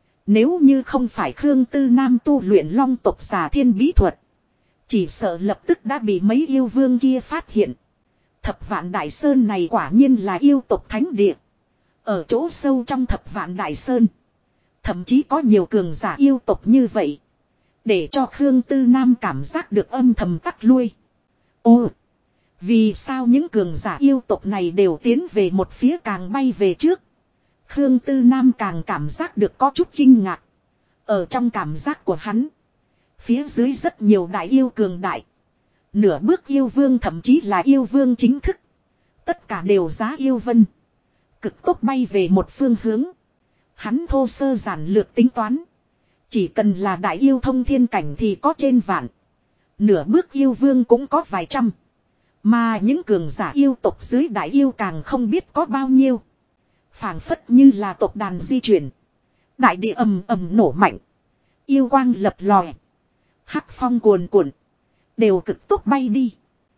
Nếu như không phải Khương Tư Nam tu luyện long tộc xà thiên bí thuật, chỉ sợ lập tức đã bị mấy yêu vương kia phát hiện. Thập Vạn Đại Sơn này quả nhiên là yêu tộc thánh địa. Ở chỗ sâu trong Thập Vạn Đại Sơn, thậm chí có nhiều cường giả yêu tộc như vậy. Để cho Khương Tư Nam cảm giác được âm thầm tắc lui. Ồ! Vì sao những cường giả yêu tộc này đều tiến về một phía, càng bay về trước? Khương Tư Nam càng cảm giác được có chút kinh ngạc. Ở trong cảm giác của hắn, phía dưới rất nhiều đại yêu cường đại. Nửa bước yêu vương, thậm chí là yêu vương chính thức. Tất cả đều giá yêu vân. Cực tốc bay về một phương hướng. Hắn thô sơ giản lược tính toán. Chỉ cần là đại yêu thông thiên cảnh thì có trên vạn. Nửa bước yêu vương cũng có vài trăm. Mà những cường giả yêu tộc dưới đại yêu càng không biết có bao nhiêu. Phảng phất như là tộc đàn di chuyển. Đại địa ầm ầm nổ mạnh. Yêu quang lập lòe. Hắc phong cuồn cuộn. Đều cực tốc bay đi.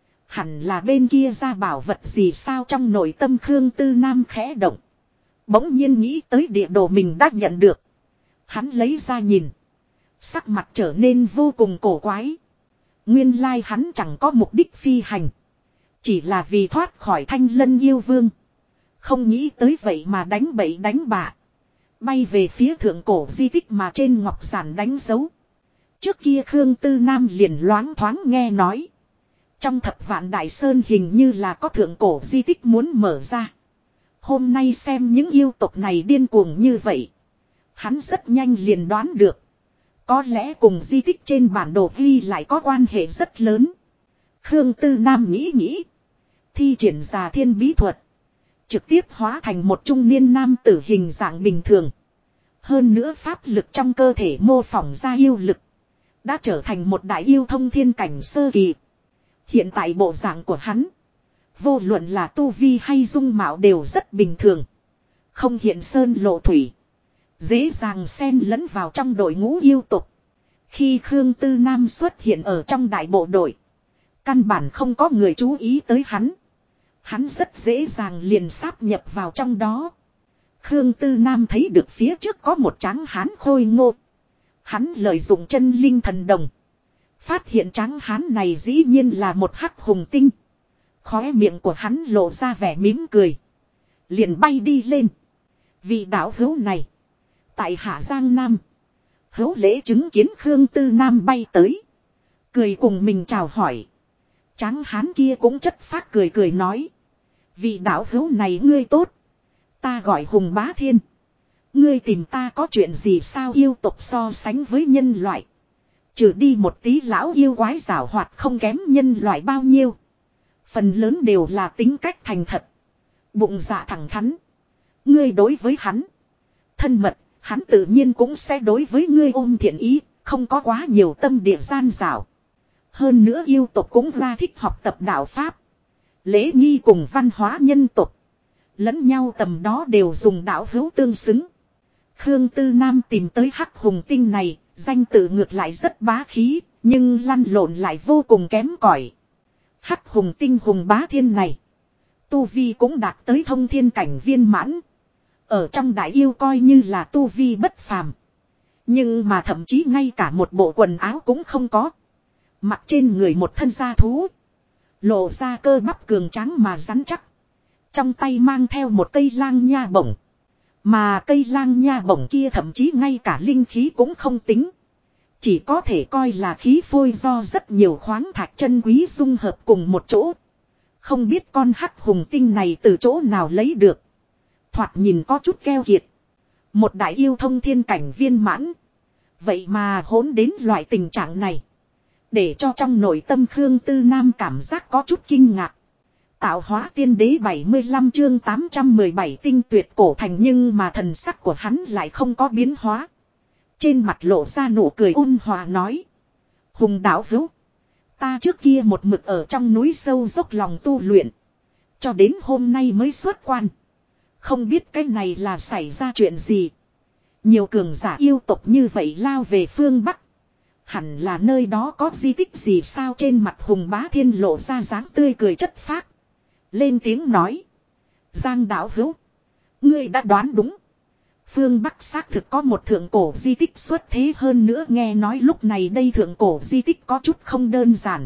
Hẳn là bên kia ra bảo vật gì sao, trong nội tâm Khương Tư Nam khẽ động. Bỗng nhiên nghĩ tới địa đồ mình đã nhận được. Hắn lấy ra nhìn. Sắc mặt trở nên vô cùng cổ quái. Nguyên lai hắn chẳng có mục đích phi hành. Chỉ là vì thoát khỏi Thanh Lân yêu vương. Không nghĩ tới vậy mà đánh bậy đánh bạ. Bay về phía thượng cổ di tích mà trên ngọc giản đánh dấu. Trước kia Khương Tư Nam liền loáng thoáng nghe nói. Trong Thập Vạn Đại Sơn hình như là có thượng cổ di tích muốn mở ra. Hôm nay xem những yêu tộc này điên cuồng như vậy. Hắn rất nhanh liền đoán được. Có lẽ cùng di tích trên bản đồ ghi lại có quan hệ rất lớn. Khương Tư Nam nghĩ nghĩ. Thi triển ra thiên bí thuật. Trực tiếp hóa thành một trung niên nam tử hình dạng bình thường. Hơn nữa pháp lực trong cơ thể mô phỏng ra yêu lực. Đã trở thành một đại yêu thông thiên cảnh sơ kỳ. Hiện tại bộ dạng của hắn, vô luận là tu vi hay dung mạo đều rất bình thường. Không hiện sơn lộ thủy. Dễ dàng xen lẫn vào trong đội ngũ yêu tục. Khi Khương Tư Nam xuất hiện ở trong đại bộ đội, căn bản không có người chú ý tới hắn. Hắn rất dễ dàng liền sáp nhập vào trong đó. Khương Tư Nam thấy được phía trước có một tráng hán khôi ngô. Hắn lợi dụng chân linh thần đồng. Phát hiện tráng hán này dĩ nhiên là một hắc hùng tinh. Khóe miệng của hắn lộ ra vẻ mỉm cười. Liền bay đi lên. Vị đạo hữu này. Tại Hạ Giang Nam. Hữu lễ chứng kiến Khương Tư Nam bay tới. Cười cùng mình chào hỏi. Tráng hán kia cũng chất phác cười cười nói. Vị đạo hữu này ngươi tốt. Ta gọi Hùng Bá Thiên. Ngươi tìm ta có chuyện gì sao? Yêu tộc so sánh với nhân loại. Trừ đi một tí lão yêu quái giảo hoạt không kém nhân loại bao nhiêu. Phần lớn đều là tính cách thành thật. Bụng dạ thẳng thắn. Ngươi đối với hắn thân mật, hắn tự nhiên cũng sẽ đối với ngươi ôm thiện ý, không có quá nhiều tâm địa gian dảo. Hơn nữa yêu tộc cũng ra thích học tập đạo Pháp. Lễ nghi cùng văn hóa nhân tộc. Lẫn nhau tầm đó đều dùng đạo hữu tương xứng. Khương Tư Nam tìm tới Hắc Hùng Tinh này, danh tự ngược lại rất bá khí, nhưng lăn lộn lại vô cùng kém cỏi. Hắc Hùng Tinh Hùng Bá Thiên này. Tu Vi cũng đạt tới thông thiên cảnh viên mãn. Ở trong đại yêu coi như là tu vi bất phàm. Nhưng mà thậm chí ngay cả một bộ quần áo cũng không có. Mặc trên người một thân da thú. Lộ ra cơ bắp cường tráng mà rắn chắc. Trong tay mang theo một cây lang nha bổng. Mà cây lang nha bổng kia thậm chí ngay cả linh khí cũng không tính. Chỉ có thể coi là khí phôi do rất nhiều khoáng thạch chân quý dung hợp cùng một chỗ. Không biết con Hắc Hùng Tinh này từ chỗ nào lấy được. Thoạt nhìn có chút keo kiệt. Một đại yêu thông thiên cảnh viên mãn. Vậy mà hỗn đến loại tình trạng này. Để cho trong nội tâm Khương Tư Nam cảm giác có chút kinh ngạc. Tạo hóa tiên đế 75 chương 817 tinh tuyệt cổ thành, nhưng mà thần sắc của hắn lại không có biến hóa. Trên mặt lộ ra nụ cười ôn hòa nói. Hùng đạo hữu. Ta trước kia một mực ở trong núi sâu dốc lòng tu luyện. Cho đến hôm nay mới xuất quan. Không biết cái này là xảy ra chuyện gì. Nhiều cường giả yêu tộc như vậy lao về phương Bắc. Hẳn là nơi đó có di tích gì sao? Trên mặt Hùng Bá Thiên lộ ra dáng tươi cười chất phác. Lên tiếng nói. Giang đạo hữu. Ngươi đã đoán đúng. Phương Bắc xác thực có một thượng cổ di tích xuất thế, hơn nữa nghe nói lúc này đây thượng cổ di tích có chút không đơn giản.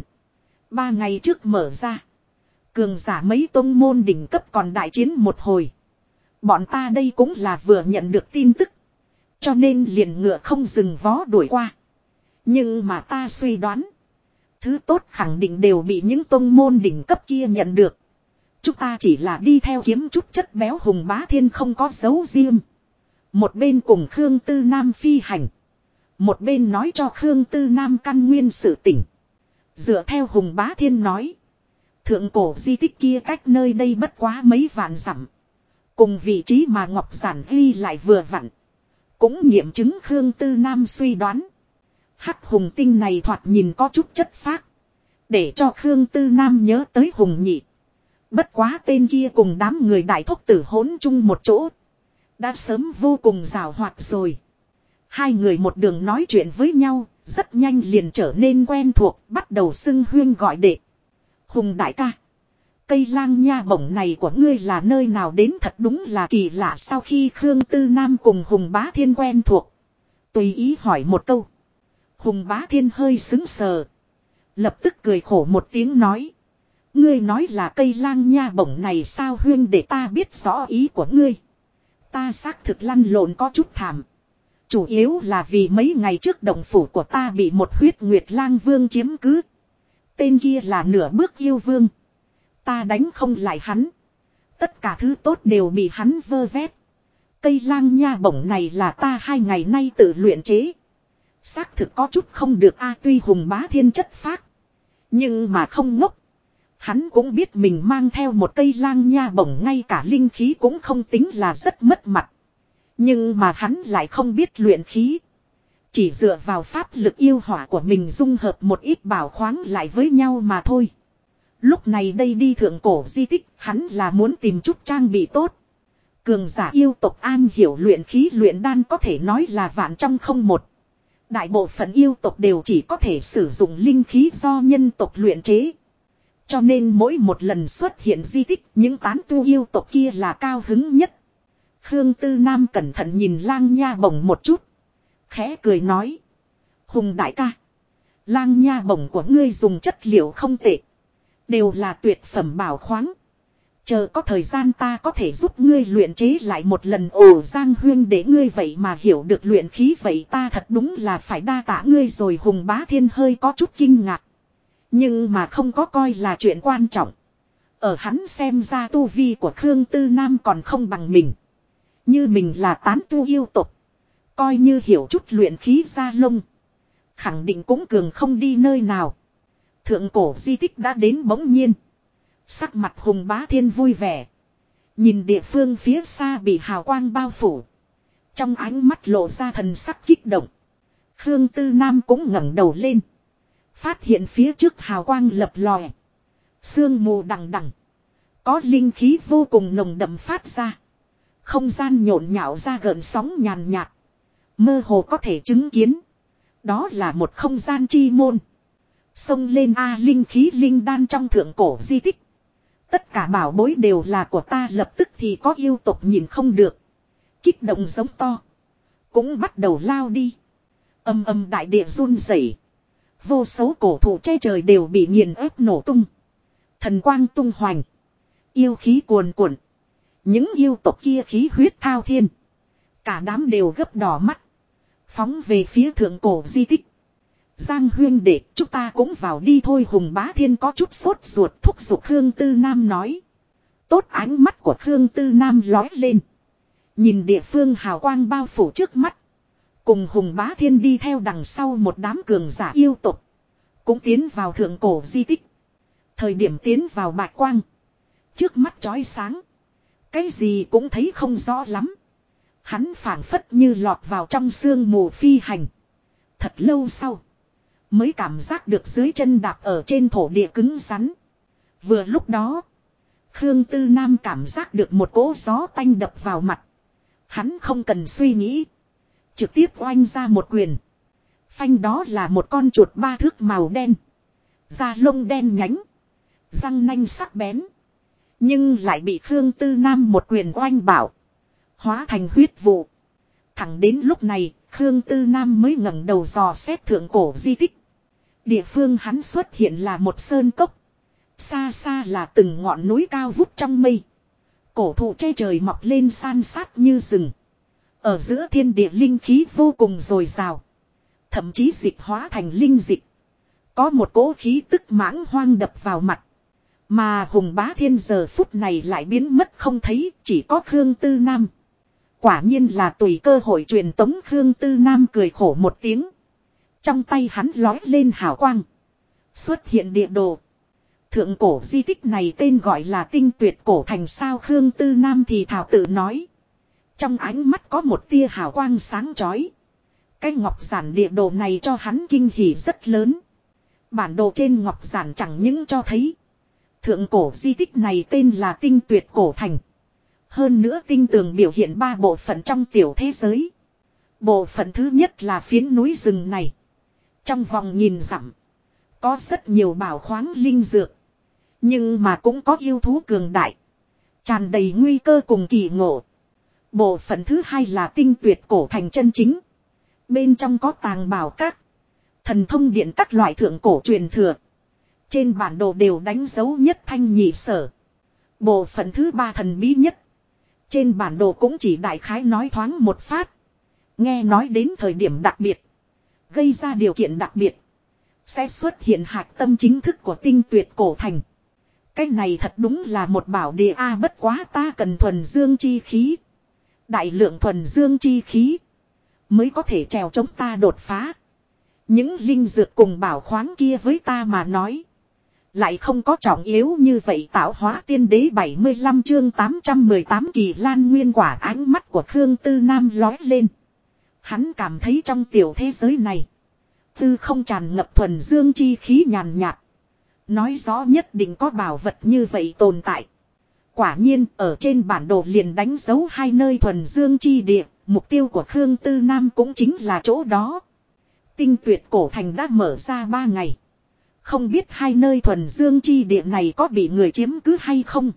3 ngày trước mở ra. Cường giả mấy tông môn đỉnh cấp còn đại chiến một hồi. Bọn ta đây cũng là vừa nhận được tin tức. Cho nên liền ngựa không dừng vó đuổi qua. Nhưng mà ta suy đoán. Thứ tốt khẳng định đều bị những tông môn đỉnh cấp kia nhận được. Chúng ta chỉ là đi theo kiếm chút chất béo. Hùng Bá Thiên không có dấu riêng. Một bên cùng Khương Tư Nam phi hành. Một bên nói cho Khương Tư Nam căn nguyên sự tỉnh. Dựa theo Hùng Bá Thiên nói. Thượng cổ di tích kia cách nơi đây bất quá mấy vạn dặm. Cùng vị trí mà Ngọc Giản ghi lại vừa vặn. Cũng nghiệm chứng Khương Tư Nam suy đoán. Hắc Hùng Tinh này thoạt nhìn có chút chất phác. Để cho Khương Tư Nam nhớ tới Hùng Nhị. Bất quá tên kia cùng đám người đại thúc tử hỗn chung một chỗ. Đã sớm vô cùng rào hoạt rồi. Hai người một đường nói chuyện với nhau. Rất nhanh liền trở nên quen thuộc. Bắt đầu xưng huyên gọi đệ. Hùng đại ca. Cây lang nha bổng này của ngươi là nơi nào đến? Thật đúng là kỳ lạ. Sau khi Khương Tư Nam cùng Hùng Bá Thiên quen thuộc. Tùy ý hỏi một câu. Hùng Bá Thiên hơi xứng sờ. Lập tức cười khổ một tiếng nói. Ngươi nói là cây lang nha bổng này sao? Huyên để ta biết rõ ý của ngươi. Ta xác thực lăn lộn có chút thảm. Chủ yếu là vì mấy ngày trước động phủ của ta bị một huyết nguyệt lang vương chiếm cứ. Tên kia là nửa bước yêu vương. Ta đánh không lại hắn. Tất cả thứ tốt đều bị hắn vơ vét. Cây lang nha bổng này là ta 2 ngày nay tự luyện chế. Xác thực có chút không được tuy Hùng Bá Thiên chất phác. Nhưng mà không ngốc. Hắn cũng biết mình mang theo một cây lang nha bổng ngay cả linh khí cũng không tính là rất mất mặt. Nhưng mà hắn lại không biết luyện khí. Chỉ dựa vào pháp lực yêu hỏa của mình dung hợp một ít bảo khoáng lại với nhau mà thôi. Lúc này đây đi thượng cổ di tích, hắn là muốn tìm chút trang bị tốt. Cường giả yêu tộc an hiểu luyện khí luyện đan có thể nói là vạn trong không một. Đại bộ phận yêu tộc đều chỉ có thể sử dụng linh khí do nhân tộc luyện chế. Cho nên mỗi một lần xuất hiện di tích, những tán tu yêu tộc kia là cao hứng nhất. Khương Tư Nam cẩn thận nhìn lang nha bổng một chút. Khẽ cười nói. Hùng đại ca. Lang nha bổng của ngươi dùng chất liệu không tệ. Đều là tuyệt phẩm bảo khoáng. Chờ có thời gian ta có thể giúp ngươi luyện chế lại một lần. Ồ Giang Huyên, để ngươi vậy mà hiểu được luyện khí, vậy ta thật đúng là phải đa tạ ngươi rồi. Hùng Bá Thiên hơi có chút kinh ngạc. Nhưng mà không có coi là chuyện quan trọng. Ở hắn xem ra tu vi của Khương Tư Nam còn không bằng mình. Như mình là tán tu yêu tục. Coi như hiểu chút luyện khí ra lông. Khẳng định cũng cường không đi nơi nào. Thượng cổ di tích đã đến bỗng nhiên. Sắc mặt Hùng Bá Thiên vui vẻ. Nhìn địa phương phía xa bị hào quang bao phủ. Trong ánh mắt lộ ra thần sắc kích động. Khương Tư Nam cũng ngẩng đầu lên. Phát hiện phía trước hào quang lập lòe. Sương mù đằng đằng. Có linh khí vô cùng nồng đậm phát ra. Không gian nhộn nhạo ra gợn sóng nhàn nhạt. Mơ hồ có thể chứng kiến. Đó là một không gian chi môn. Xông lên linh khí linh đan trong thượng cổ di tích. Tất cả bảo bối đều là của ta. Lập tức thì có yêu tộc nhìn không được. Kích động giống to. Cũng bắt đầu lao đi. Âm âm đại địa run rẩy. Vô số cổ thụ che trời đều bị nghiền ép nổ tung. Thần quang tung hoành. Yêu khí cuồn cuộn. Những yêu tộc kia khí huyết thao thiên. Cả đám đều gấp đỏ mắt. Phóng về phía thượng cổ di tích. Giang Huyên đệ, chúng ta cũng vào đi thôi. Hùng Bá Thiên có chút sốt ruột thúc giục Khương Tư Nam nói. Tốt, ánh mắt của Khương Tư Nam lói lên. Nhìn địa phương hào quang bao phủ trước mắt. Cùng Hùng Bá Thiên đi theo đằng sau một đám cường giả yêu tộc. Cũng tiến vào thượng cổ di tích. Thời điểm tiến vào bạch quang. Trước mắt chói sáng. Cái gì cũng thấy không rõ lắm. Hắn phảng phất như lọt vào trong sương mù phi hành. Thật lâu sau. Mới cảm giác được dưới chân đạp ở trên thổ địa cứng rắn. Vừa lúc đó. Khương Tư Nam cảm giác được một cỗ gió tanh đập vào mặt. Hắn không cần suy nghĩ. Trực tiếp oanh ra một quyền. Phanh, đó là một con chuột 3 thước màu đen. Da lông đen nhánh. Răng nanh sắc bén. Nhưng lại bị Khương Tư Nam một quyền oanh bảo. Hóa thành huyết vụ. Thẳng đến lúc này, Khương Tư Nam mới ngẩng đầu dò xét thượng cổ di tích. Địa phương hắn xuất hiện là một sơn cốc. Xa xa là từng ngọn núi cao vút trong mây. Cổ thụ che trời mọc lên san sát như rừng. Ở giữa thiên địa linh khí vô cùng dồi dào. Thậm chí dịch hóa thành linh dịch. Có một cỗ khí tức mãng hoang đập vào mặt. Mà Hùng Bá Thiên giờ phút này lại biến mất không thấy, chỉ có Khương Tư Nam. Quả nhiên là tùy cơ hội truyền tống. Khương Tư Nam cười khổ một tiếng. Trong tay hắn lói lên hào quang. Xuất hiện địa đồ. Thượng cổ di tích này tên gọi là Tinh Tuyệt Cổ Thành sao? Khương Tư Nam thì thảo tự nói. Trong ánh mắt có một tia hào quang sáng chói. Cái ngọc giản địa đồ này cho hắn kinh hỉ rất lớn. Bản đồ trên ngọc giản chẳng những cho thấy thượng cổ di tích này tên là Tinh Tuyệt Cổ Thành. Hơn nữa tinh tường biểu hiện 3 bộ phận trong tiểu thế giới. Bộ phận thứ nhất là phiến núi rừng này. Trong vòng nghìn dặm có rất nhiều bảo khoáng linh dược. Nhưng mà cũng có yêu thú cường đại. Tràn đầy nguy cơ cùng kỳ ngộ. Bộ phận thứ hai là Tinh Tuyệt Cổ Thành chân chính. Bên trong có tàng bảo các, thần thông điện các loại thượng cổ truyền thừa. Trên bản đồ đều đánh dấu nhất thanh nhị sở. Bộ phận thứ ba thần bí nhất. Trên bản đồ cũng chỉ đại khái nói thoáng một phát. Nghe nói đến thời điểm đặc biệt, gây ra điều kiện đặc biệt, sẽ xuất hiện hạch tâm chính thức của Tinh Tuyệt Cổ Thành. Cái này thật đúng là một bảo địa a, bất quá ta cần thuần dương chi khí. Đại lượng thuần dương chi khí mới có thể trèo chống ta đột phá. Những linh dược cùng bảo khoáng kia với ta mà nói lại không có trọng yếu như vậy. Tạo hóa tiên đế 75 chương 818 Kỳ Lan Nguyên Quả. Ánh mắt của Khương Tư Nam lói lên. Hắn cảm thấy trong tiểu thế giới này tư không tràn ngập thuần dương chi khí nhàn nhạt. Nói rõ nhất định có bảo vật như vậy tồn tại. Quả nhiên ở trên bản đồ liền đánh dấu 2 nơi thuần dương chi địa. Mục tiêu của Khương Tư Nam cũng chính là chỗ đó. Tinh Tuyệt Cổ Thành đã mở ra 3 ngày. Không biết 2 nơi thuần dương chi địa này có bị người chiếm cứ hay không.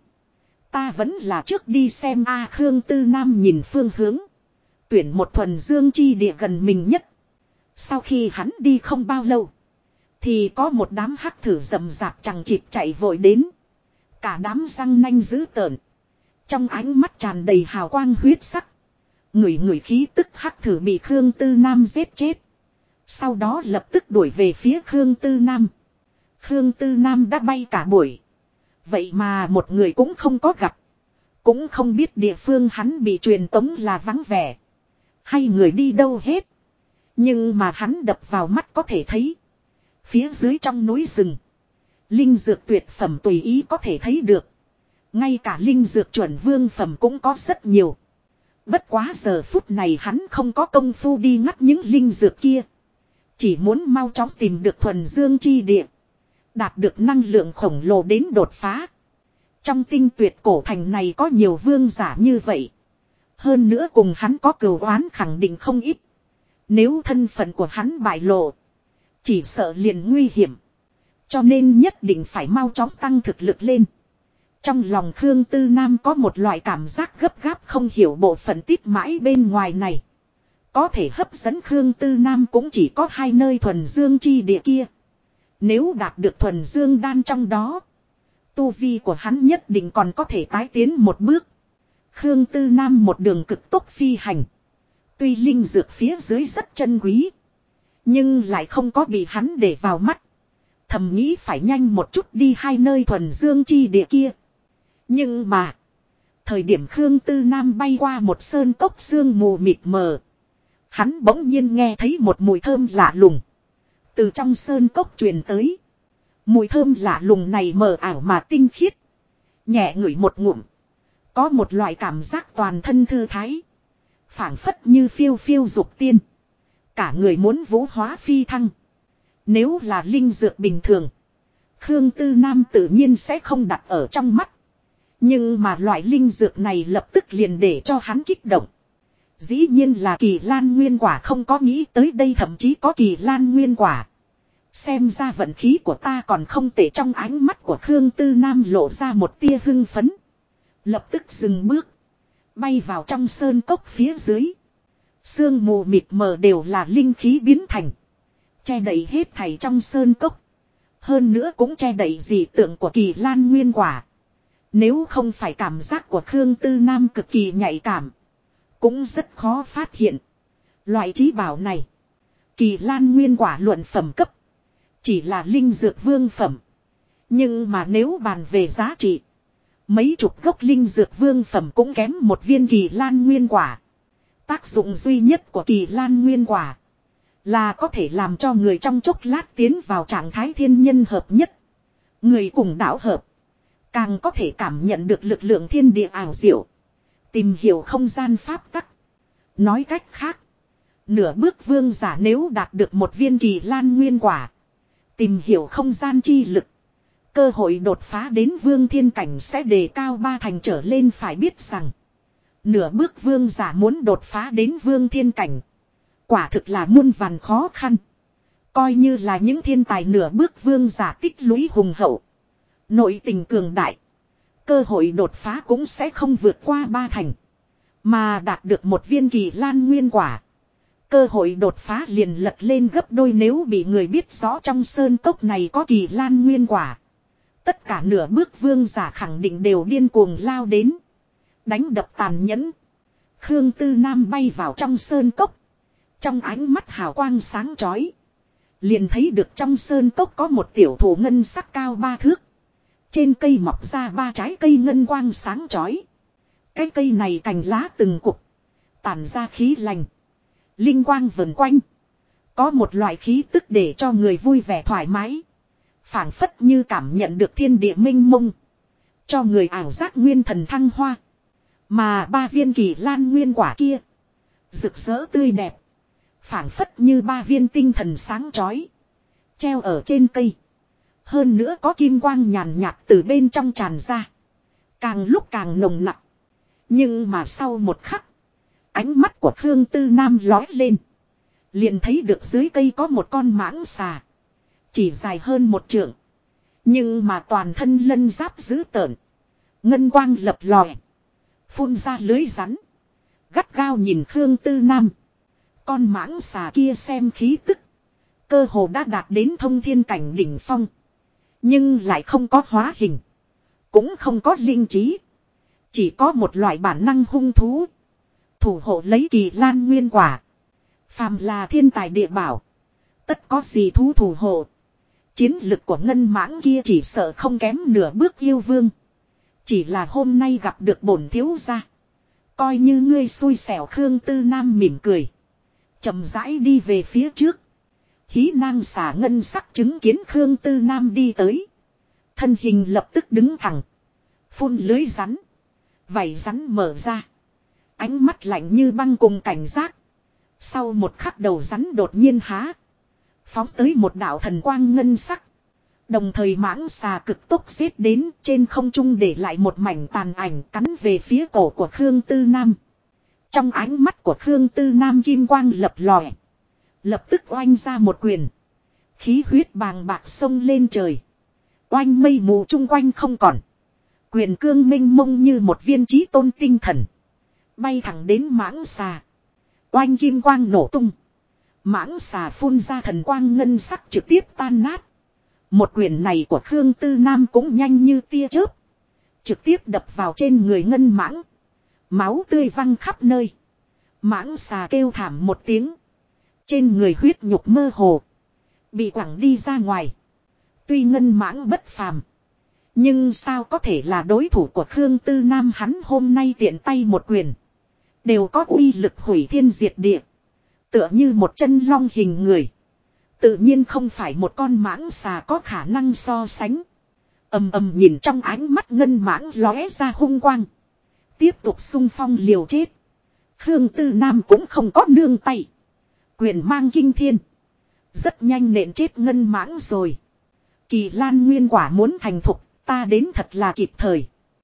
Ta vẫn là trước đi xem a. Khương Tư Nam nhìn phương hướng. Tuyển một thuần dương chi địa gần mình nhất. Sau khi hắn đi không bao lâu, Thì có một đám hắc thử rầm rạp chẳng chịt chạy vội đến. Cả đám răng nanh dữ tợn. Trong ánh mắt tràn đầy hào quang huyết sắc. Người khí tức hắc thử bị Khương Tư Nam giết chết. Sau đó lập tức đuổi về phía Khương Tư Nam. Khương Tư Nam đã bay cả buổi. Vậy mà một người cũng không có gặp. Cũng không biết địa phương hắn bị truyền tống là vắng vẻ. Hay người đi đâu hết. Nhưng mà hắn đập vào mắt có thể thấy. Phía dưới trong núi rừng. Linh dược tuyệt phẩm tùy ý có thể thấy được. Ngay cả linh dược chuẩn vương phẩm cũng có rất nhiều. Bất quá giờ phút này hắn không có công phu đi ngắt những linh dược kia. Chỉ muốn mau chóng tìm được thuần dương chi địa. Đạt được năng lượng khổng lồ đến đột phá. Trong tinh tuyệt cổ thành này có nhiều vương giả như vậy. Hơn nữa cùng hắn có cừu oán khẳng định không ít. Nếu thân phận của hắn bại lộ. Chỉ sợ liền nguy hiểm. Cho nên nhất định phải mau chóng tăng thực lực lên. Trong lòng Khương Tư Nam có một loại cảm giác gấp gáp không hiểu bộ phận tít mãi bên ngoài này. Có thể hấp dẫn Khương Tư Nam cũng chỉ có hai nơi thuần dương chi địa kia. Nếu đạt được thuần dương đan trong đó. Tu vi của hắn nhất định còn có thể tái tiến một bước. Khương Tư Nam một đường cực tốc phi hành. Tuy linh dược phía dưới rất chân quý. Nhưng lại không có bị hắn để vào mắt. Thầm nghĩ phải nhanh một chút đi hai nơi thuần dương chi địa kia. Nhưng mà. Thời điểm Khương Tư Nam bay qua một sơn cốc sương mù mịt mờ. Hắn bỗng nhiên nghe thấy một mùi thơm lạ lùng. Từ trong sơn cốc truyền tới. Mùi thơm lạ lùng này mờ ảo mà tinh khiết. Nhẹ ngửi một ngụm. Có một loại cảm giác toàn thân thư thái. Phảng phất như phiêu phiêu dục tiên. Cả người muốn vũ hóa phi thăng. Nếu là linh dược bình thường. Khương Tư Nam tự nhiên sẽ không đặt ở trong mắt. Nhưng mà loại linh dược này lập tức liền để cho hắn kích động. Dĩ nhiên là kỳ lan nguyên quả không có nghĩ tới đây thậm chí có kỳ lan nguyên quả. Xem ra vận khí của ta còn không tệ trong ánh mắt của Khương Tư Nam lộ ra một tia hưng phấn. Lập tức dừng bước. Bay vào trong sơn cốc phía dưới. Sương mù mịt mờ đều là linh khí biến thành. Che đậy hết thảy trong sơn cốc. Hơn nữa cũng che đậy dị tượng của kỳ lan nguyên quả. Nếu không phải cảm giác của Khương Tư Nam cực kỳ nhạy cảm. Cũng rất khó phát hiện. Loại trí bảo này. Kỳ lan nguyên quả luận phẩm cấp. Chỉ là linh dược vương phẩm. Nhưng mà nếu bàn về giá trị. Mấy chục gốc linh dược vương phẩm cũng kém một viên kỳ lan nguyên quả. Tác dụng duy nhất của kỳ lan nguyên quả. Là có thể làm cho người trong chốc lát tiến vào trạng thái thiên nhân hợp nhất. Người cùng đạo hợp. Càng có thể cảm nhận được lực lượng thiên địa ảo diệu. Tìm hiểu không gian pháp tắc. Nói cách khác. Nửa bước vương giả nếu đạt được một viên kỳ lan nguyên quả. Tìm hiểu không gian chi lực. Cơ hội đột phá đến vương thiên cảnh sẽ đề cao 3 thành trở lên phải biết rằng. Nửa bước vương giả muốn đột phá đến vương thiên cảnh. Quả thực là muôn vàn khó khăn. Coi như là những thiên tài nửa bước vương giả tích lũy hùng hậu. Nội tình cường đại. Cơ hội đột phá cũng sẽ không vượt qua 3 thành. Mà đạt được một viên kỳ lan nguyên quả. Cơ hội đột phá liền lật lên gấp đôi nếu bị người biết rõ trong sơn cốc này có kỳ lan nguyên quả. Tất cả nửa bước vương giả khẳng định đều điên cuồng lao đến. Đánh đập tàn nhẫn. Khương Tư Nam bay vào trong sơn cốc. Trong ánh mắt hào quang sáng chói. Liền thấy được trong sơn cốc có một tiểu thụ ngân sắc cao 3 thước. Trên cây mọc ra 3 trái cây ngân quang sáng chói. Cái cây này cành lá từng cục. Tản ra khí lành. Linh quang vần quanh. Có một loại khí tức để cho người vui vẻ thoải mái. Phảng phất như cảm nhận được thiên địa minh mông. Cho người ảo giác nguyên thần thăng hoa. Mà 3 viên kỳ lan nguyên quả kia. Rực rỡ tươi đẹp. Phảng phất như 3 viên tinh thần sáng chói. Treo ở trên cây. Hơn nữa có kim quang nhàn nhạt từ bên trong tràn ra. Càng lúc càng nồng nặc. Nhưng mà sau một khắc. Ánh mắt của Khương Tư Nam lói lên. Liền thấy được dưới cây có một con mãng xà. Chỉ dài hơn 1 trượng. Nhưng mà toàn thân lân giáp dữ tợn. Ngân quang lập lòe. Phun ra lưới rắn. Gắt gao nhìn Khương Tư Nam. Con mãng xà kia xem khí tức. Cơ hồ đã đạt đến thông thiên cảnh đỉnh phong. Nhưng lại không có hóa hình. Cũng không có linh trí. Chỉ có một loại bản năng hung thú. Thủ hộ lấy kỳ lan nguyên quả. Phàm là thiên tài địa bảo. Tất có gì thú thủ hộ. Chiến lực của ngân mãng kia chỉ sợ không kém nửa bước yêu vương. Chỉ là hôm nay gặp được bổn thiếu gia. Coi như ngươi xui xẻo. Khương Tư Nam mỉm cười. Chậm rãi đi về phía trước. Hí nang xả ngân sắc chứng kiến Khương Tư Nam đi tới. Thân hình lập tức đứng thẳng. Phun lưới rắn. Vảy rắn mở ra. Ánh mắt lạnh như băng cùng cảnh giác. Sau một khắc đầu rắn đột nhiên há. Phóng tới một đạo thần quang ngân sắc. Đồng thời mãng xà cực tốc giết đến trên không trung để lại một mảnh tàn ảnh cắn về phía cổ của Khương Tư Nam. Trong ánh mắt của Khương Tư Nam kim quang lập lòe. Lập tức oanh ra một quyền. Khí huyết bàng bạc sông lên trời. Oanh mây mù chung quanh không còn. Quyền cương minh mông như một viên chí tôn tinh thần. Bay thẳng đến mãng xà. Oanh kim quang nổ tung. Mãng xà phun ra thần quang ngân sắc trực tiếp tan nát. Một quyền này của Khương Tư Nam cũng nhanh như tia chớp. Trực tiếp đập vào trên người ngân mãng. Máu tươi văng khắp nơi. Mãng xà kêu thảm một tiếng. Trên người huyết nhục mơ hồ. Bị quẳng đi ra ngoài. Tuy ngân mãng bất phàm. Nhưng sao có thể là đối thủ của Khương Tư Nam, hắn hôm nay tiện tay một quyền. Đều có uy lực hủy thiên diệt địa. Tựa như một chân long hình người. Tự nhiên không phải một con mãng xà có khả năng so sánh. Ầm ầm nhìn trong ánh mắt ngân mãng lóe ra hung quang. Tiếp tục xung phong liều chết. Khương Tư Nam cũng không có nương tay. Quyền mang kinh thiên. Rất nhanh nện chết ngân mãng rồi. Kỳ lan nguyên quả muốn thành thục, ta đến thật là kịp thời.